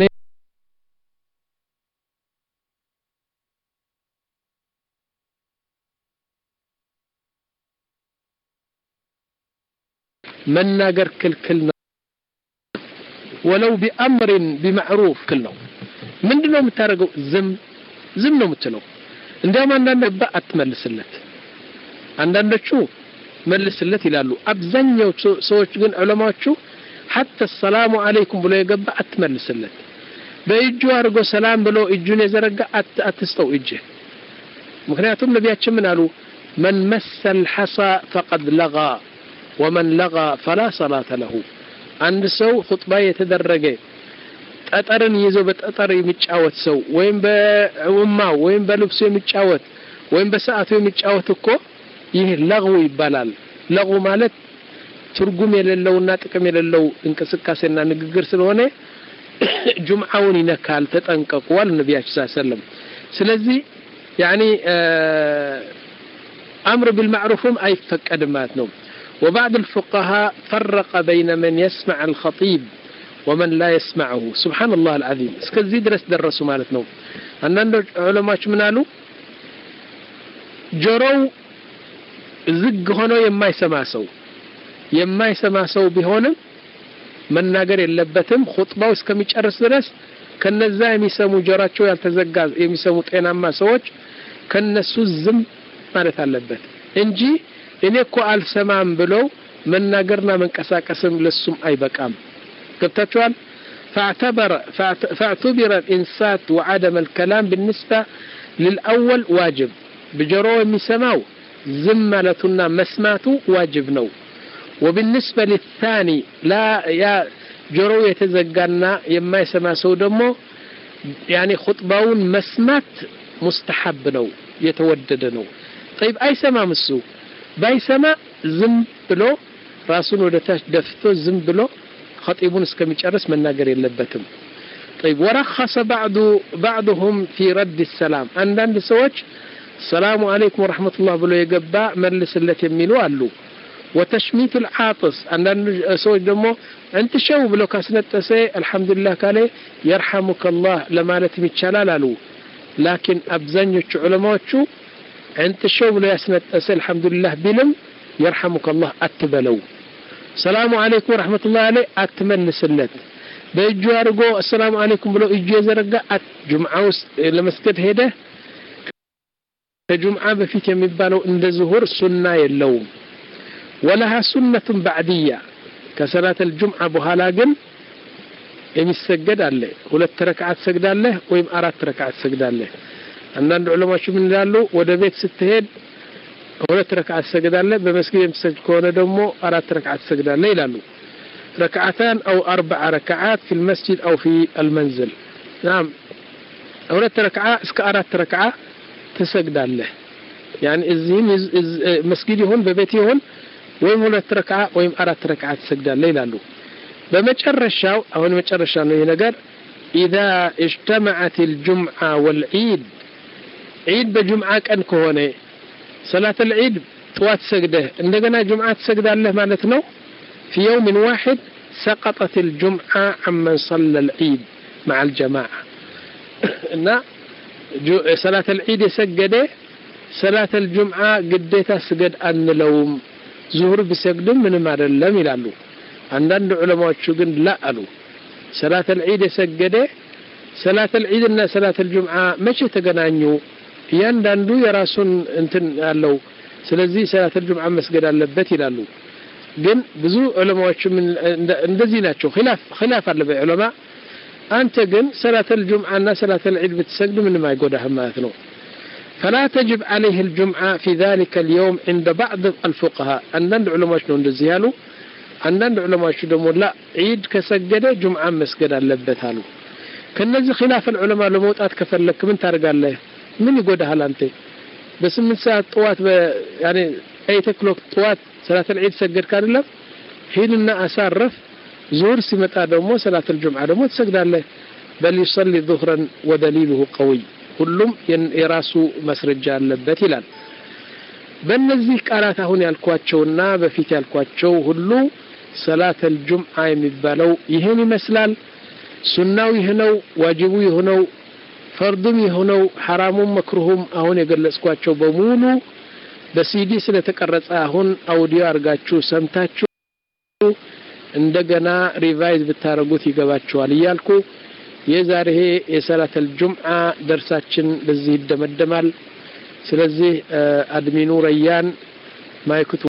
መናገር ክልክል ነው ወለው بأمر بمعروف ክል ነው ምንድነው የምታረገው ዝም ዝም ነው የምትለው እንደማ አንዳንድ አትመልስለት አንዳንዶቹ መልስለት ይላሉ አብዛኛው ሰዎች ግን ዑለማዎቹ حتى السلام عليكم ብሎ የገባ አትመልስለት በእጁ አርጎ ሰላም ብሎ እጁን የዘረጋ አትስተው እጅ ምክንያቱም ነቢያችን ምን አሉ من مس الحصى فقد لغى ومن لغى فلا صلاة له አንድ ሰው ኹጥባ የተደረገ ጠጠርን ይዞ በጠጠር የሚጫወት ሰው ወይም በኡማ ወይም በልብሱ የሚጫወት ወይም በሰዓቱ የሚጫወት እኮ ይህ ለغው ይባላል ለغው ማለት ትርጉም የሌለውና ጥቅም የሌለው እንቅስቃሴና ንግግር ስለሆነ ጁምዓውን ይነካል ተጠንቀቁ አለ ነብያችን ሰለላሁ ዐለይሂ ወሰለም ስለዚህ يعني أمر بالمعروف أي فكدماتنا. وبعض الفقهاء فرق بين من يسمع الخطيب ومن لا يسمعه. سبحان الله العظيم. اسكزي درس درسوا مالتنا. أننا علماء منالو جرو زق هنا يما يسماسو يما يسماسو بهونم من ناقر اللبتم خطبة واسكم يجرس درس كنزا يميسمو جراتشو يالتزقاز يميسمو تقيناما سوج كنسو الزم مالت اللبت انجي إنكو السمام بلو من ناقرنا من كساكسم للسم أي بكام قبتشوال فاعتبر فاعتبر الإنسات وعدم الكلام بالنسبة للأول واجب بجرو يميسماو زمالتنا مسماتو واجب نو. وبالنسبة للثاني لا يا جرو يتزقنا يما يسمى سو دمو يعني خطبون مسمات مستحب نو يتودد نو. طيب أي سما مسو باي سما زم بلو راسون ودتاش دفتو زم بلو خطيبون اسكم يجرس من ناقر يلبتم. طيب ورخص بعض بعضهم في رد السلام. عندنا سوتش السلام عليكم ورحمة الله بلو يقبا ملس التي يميلوا قالوا. وتشميت العاطس أن سوي دمو أنت شو بلو كاسنت تسي الحمد لله كالي يرحمك الله لما نتمي تشلالالو. لكن أبزنيوش علماء أنت شو بلو ياسنت تسي الحمد لله بلم يرحمك الله أتبلو. السلام عليكم ورحمة الله عليه أتمنى سلت بيجو أرقو السلام عليكم بلو إجي زرقا أت جمعة لمسكت هيدا كجمعة بفيت يمبالو عند ظهور سنة يلوم ولها سنة بعدية كصلاة الجمعة بهالاجن يمسجد عليه ولا ركعات سجد عليه ويم أرات ركعات سجد عليه. عندنا العلماء شو من قالوا وده بيت ستهد ولا ركعات سجد عليه بمسجد يمسجد كونه دمو أرات ركعات سجد عليه لانه ركعتان أو أربع ركعات في المسجد أو في المنزل. نعم ولا ركعة اسك أرات ركعة تسجد عليه يعني الزين مسجدي هون ببيتي هون ويم ሁለት ረክዓ ወይም አራት ረክዓ ትሰግዳለህ ይላሉ። በመጨረሻው አሁን መጨረሻው ነው ነገር اذا اجتمعت الجمعه والعيد عيد بجمعه ቀን ከሆነ صلاه العيد طوات سجده እንደገና ጁምዓ ትሰግዳለህ ማለት ነው። في يوم واحد سقطت الجمعه عمن صلى العيد مع الجماعه እና صلاه العيد يسجده صلاه الجمعه قديتا سجد انلوم ዙሁር ቢሰግድም ምንም አይደለም ይላሉ። አንዳንድ ዑለማዎቹ ግን ላ አሉ ሰላት العيد የሰገደ ሰላት العيد እና ሰላት الجمعة መቼ ተገናኙ? ያንዳንዱ የራሱን እንትን ያለው ስለዚህ ሰላት الجمعة መስገድ አለበት ይላሉ። ግን ብዙ ዑለማዎቹ እንደዚህ ናቸው። خلاف خلاف አለ በዑለማ። አንተ ግን ሰላት الجمعة እና ሰላት العيد ብትሰግድ ምንም አይጎዳህም ማለት ነው። فلا تجب عليه الجمعة في ذلك اليوم عند بعض الفقهاء. عندنا علماء شنو እንደዚህ ያሉ عندنا علماء شنو ደግሞ لا عيد كسجد جمعة مسجد አለበት አሉ። ከነዚህ خلاف العلماء ለመውጣት ከፈለክ ምን ታደርጋለህ? ምን ይጎዳሃል አንተ? በስምንት ሰዓት ጠዋት يعني eight o'clock ጠዋት ሰላት العيد ሰገድክ አይደለም? ሂድና አሳረፍ ዙሁር ሲመጣ ደግሞ ሰላት الجمعة ደግሞ ትሰግዳለህ። بل يصلي ظهرا ودليله قوي ሁሉም የራሱ መስረጃ አለበት ይላል። በእነዚህ ቃላት አሁን ያልኳቸውና በፊት ያልኳቸው ሁሉ ሰላት الجمعة የሚባለው ይሄን ይመስላል። ሱናው ይሄነው፣ ዋጅቡ ይሄነው፣ ፈርዱም ይሄነው፣ ሐራሙም መክሩሁም አሁን የገለጽኳቸው በሙሉ በሲዲ ስለተቀረጸ አሁን አውዲዮ አርጋችሁ ሰምታችሁ እንደገና ሪቫይዝ ብታረጉት ይገባችኋል እያልኩ የዛሬ የሰላት الجمعة ደርሳችን በዚህ ይደመደማል። ስለዚህ አድሚኑ ረያን ማይኩት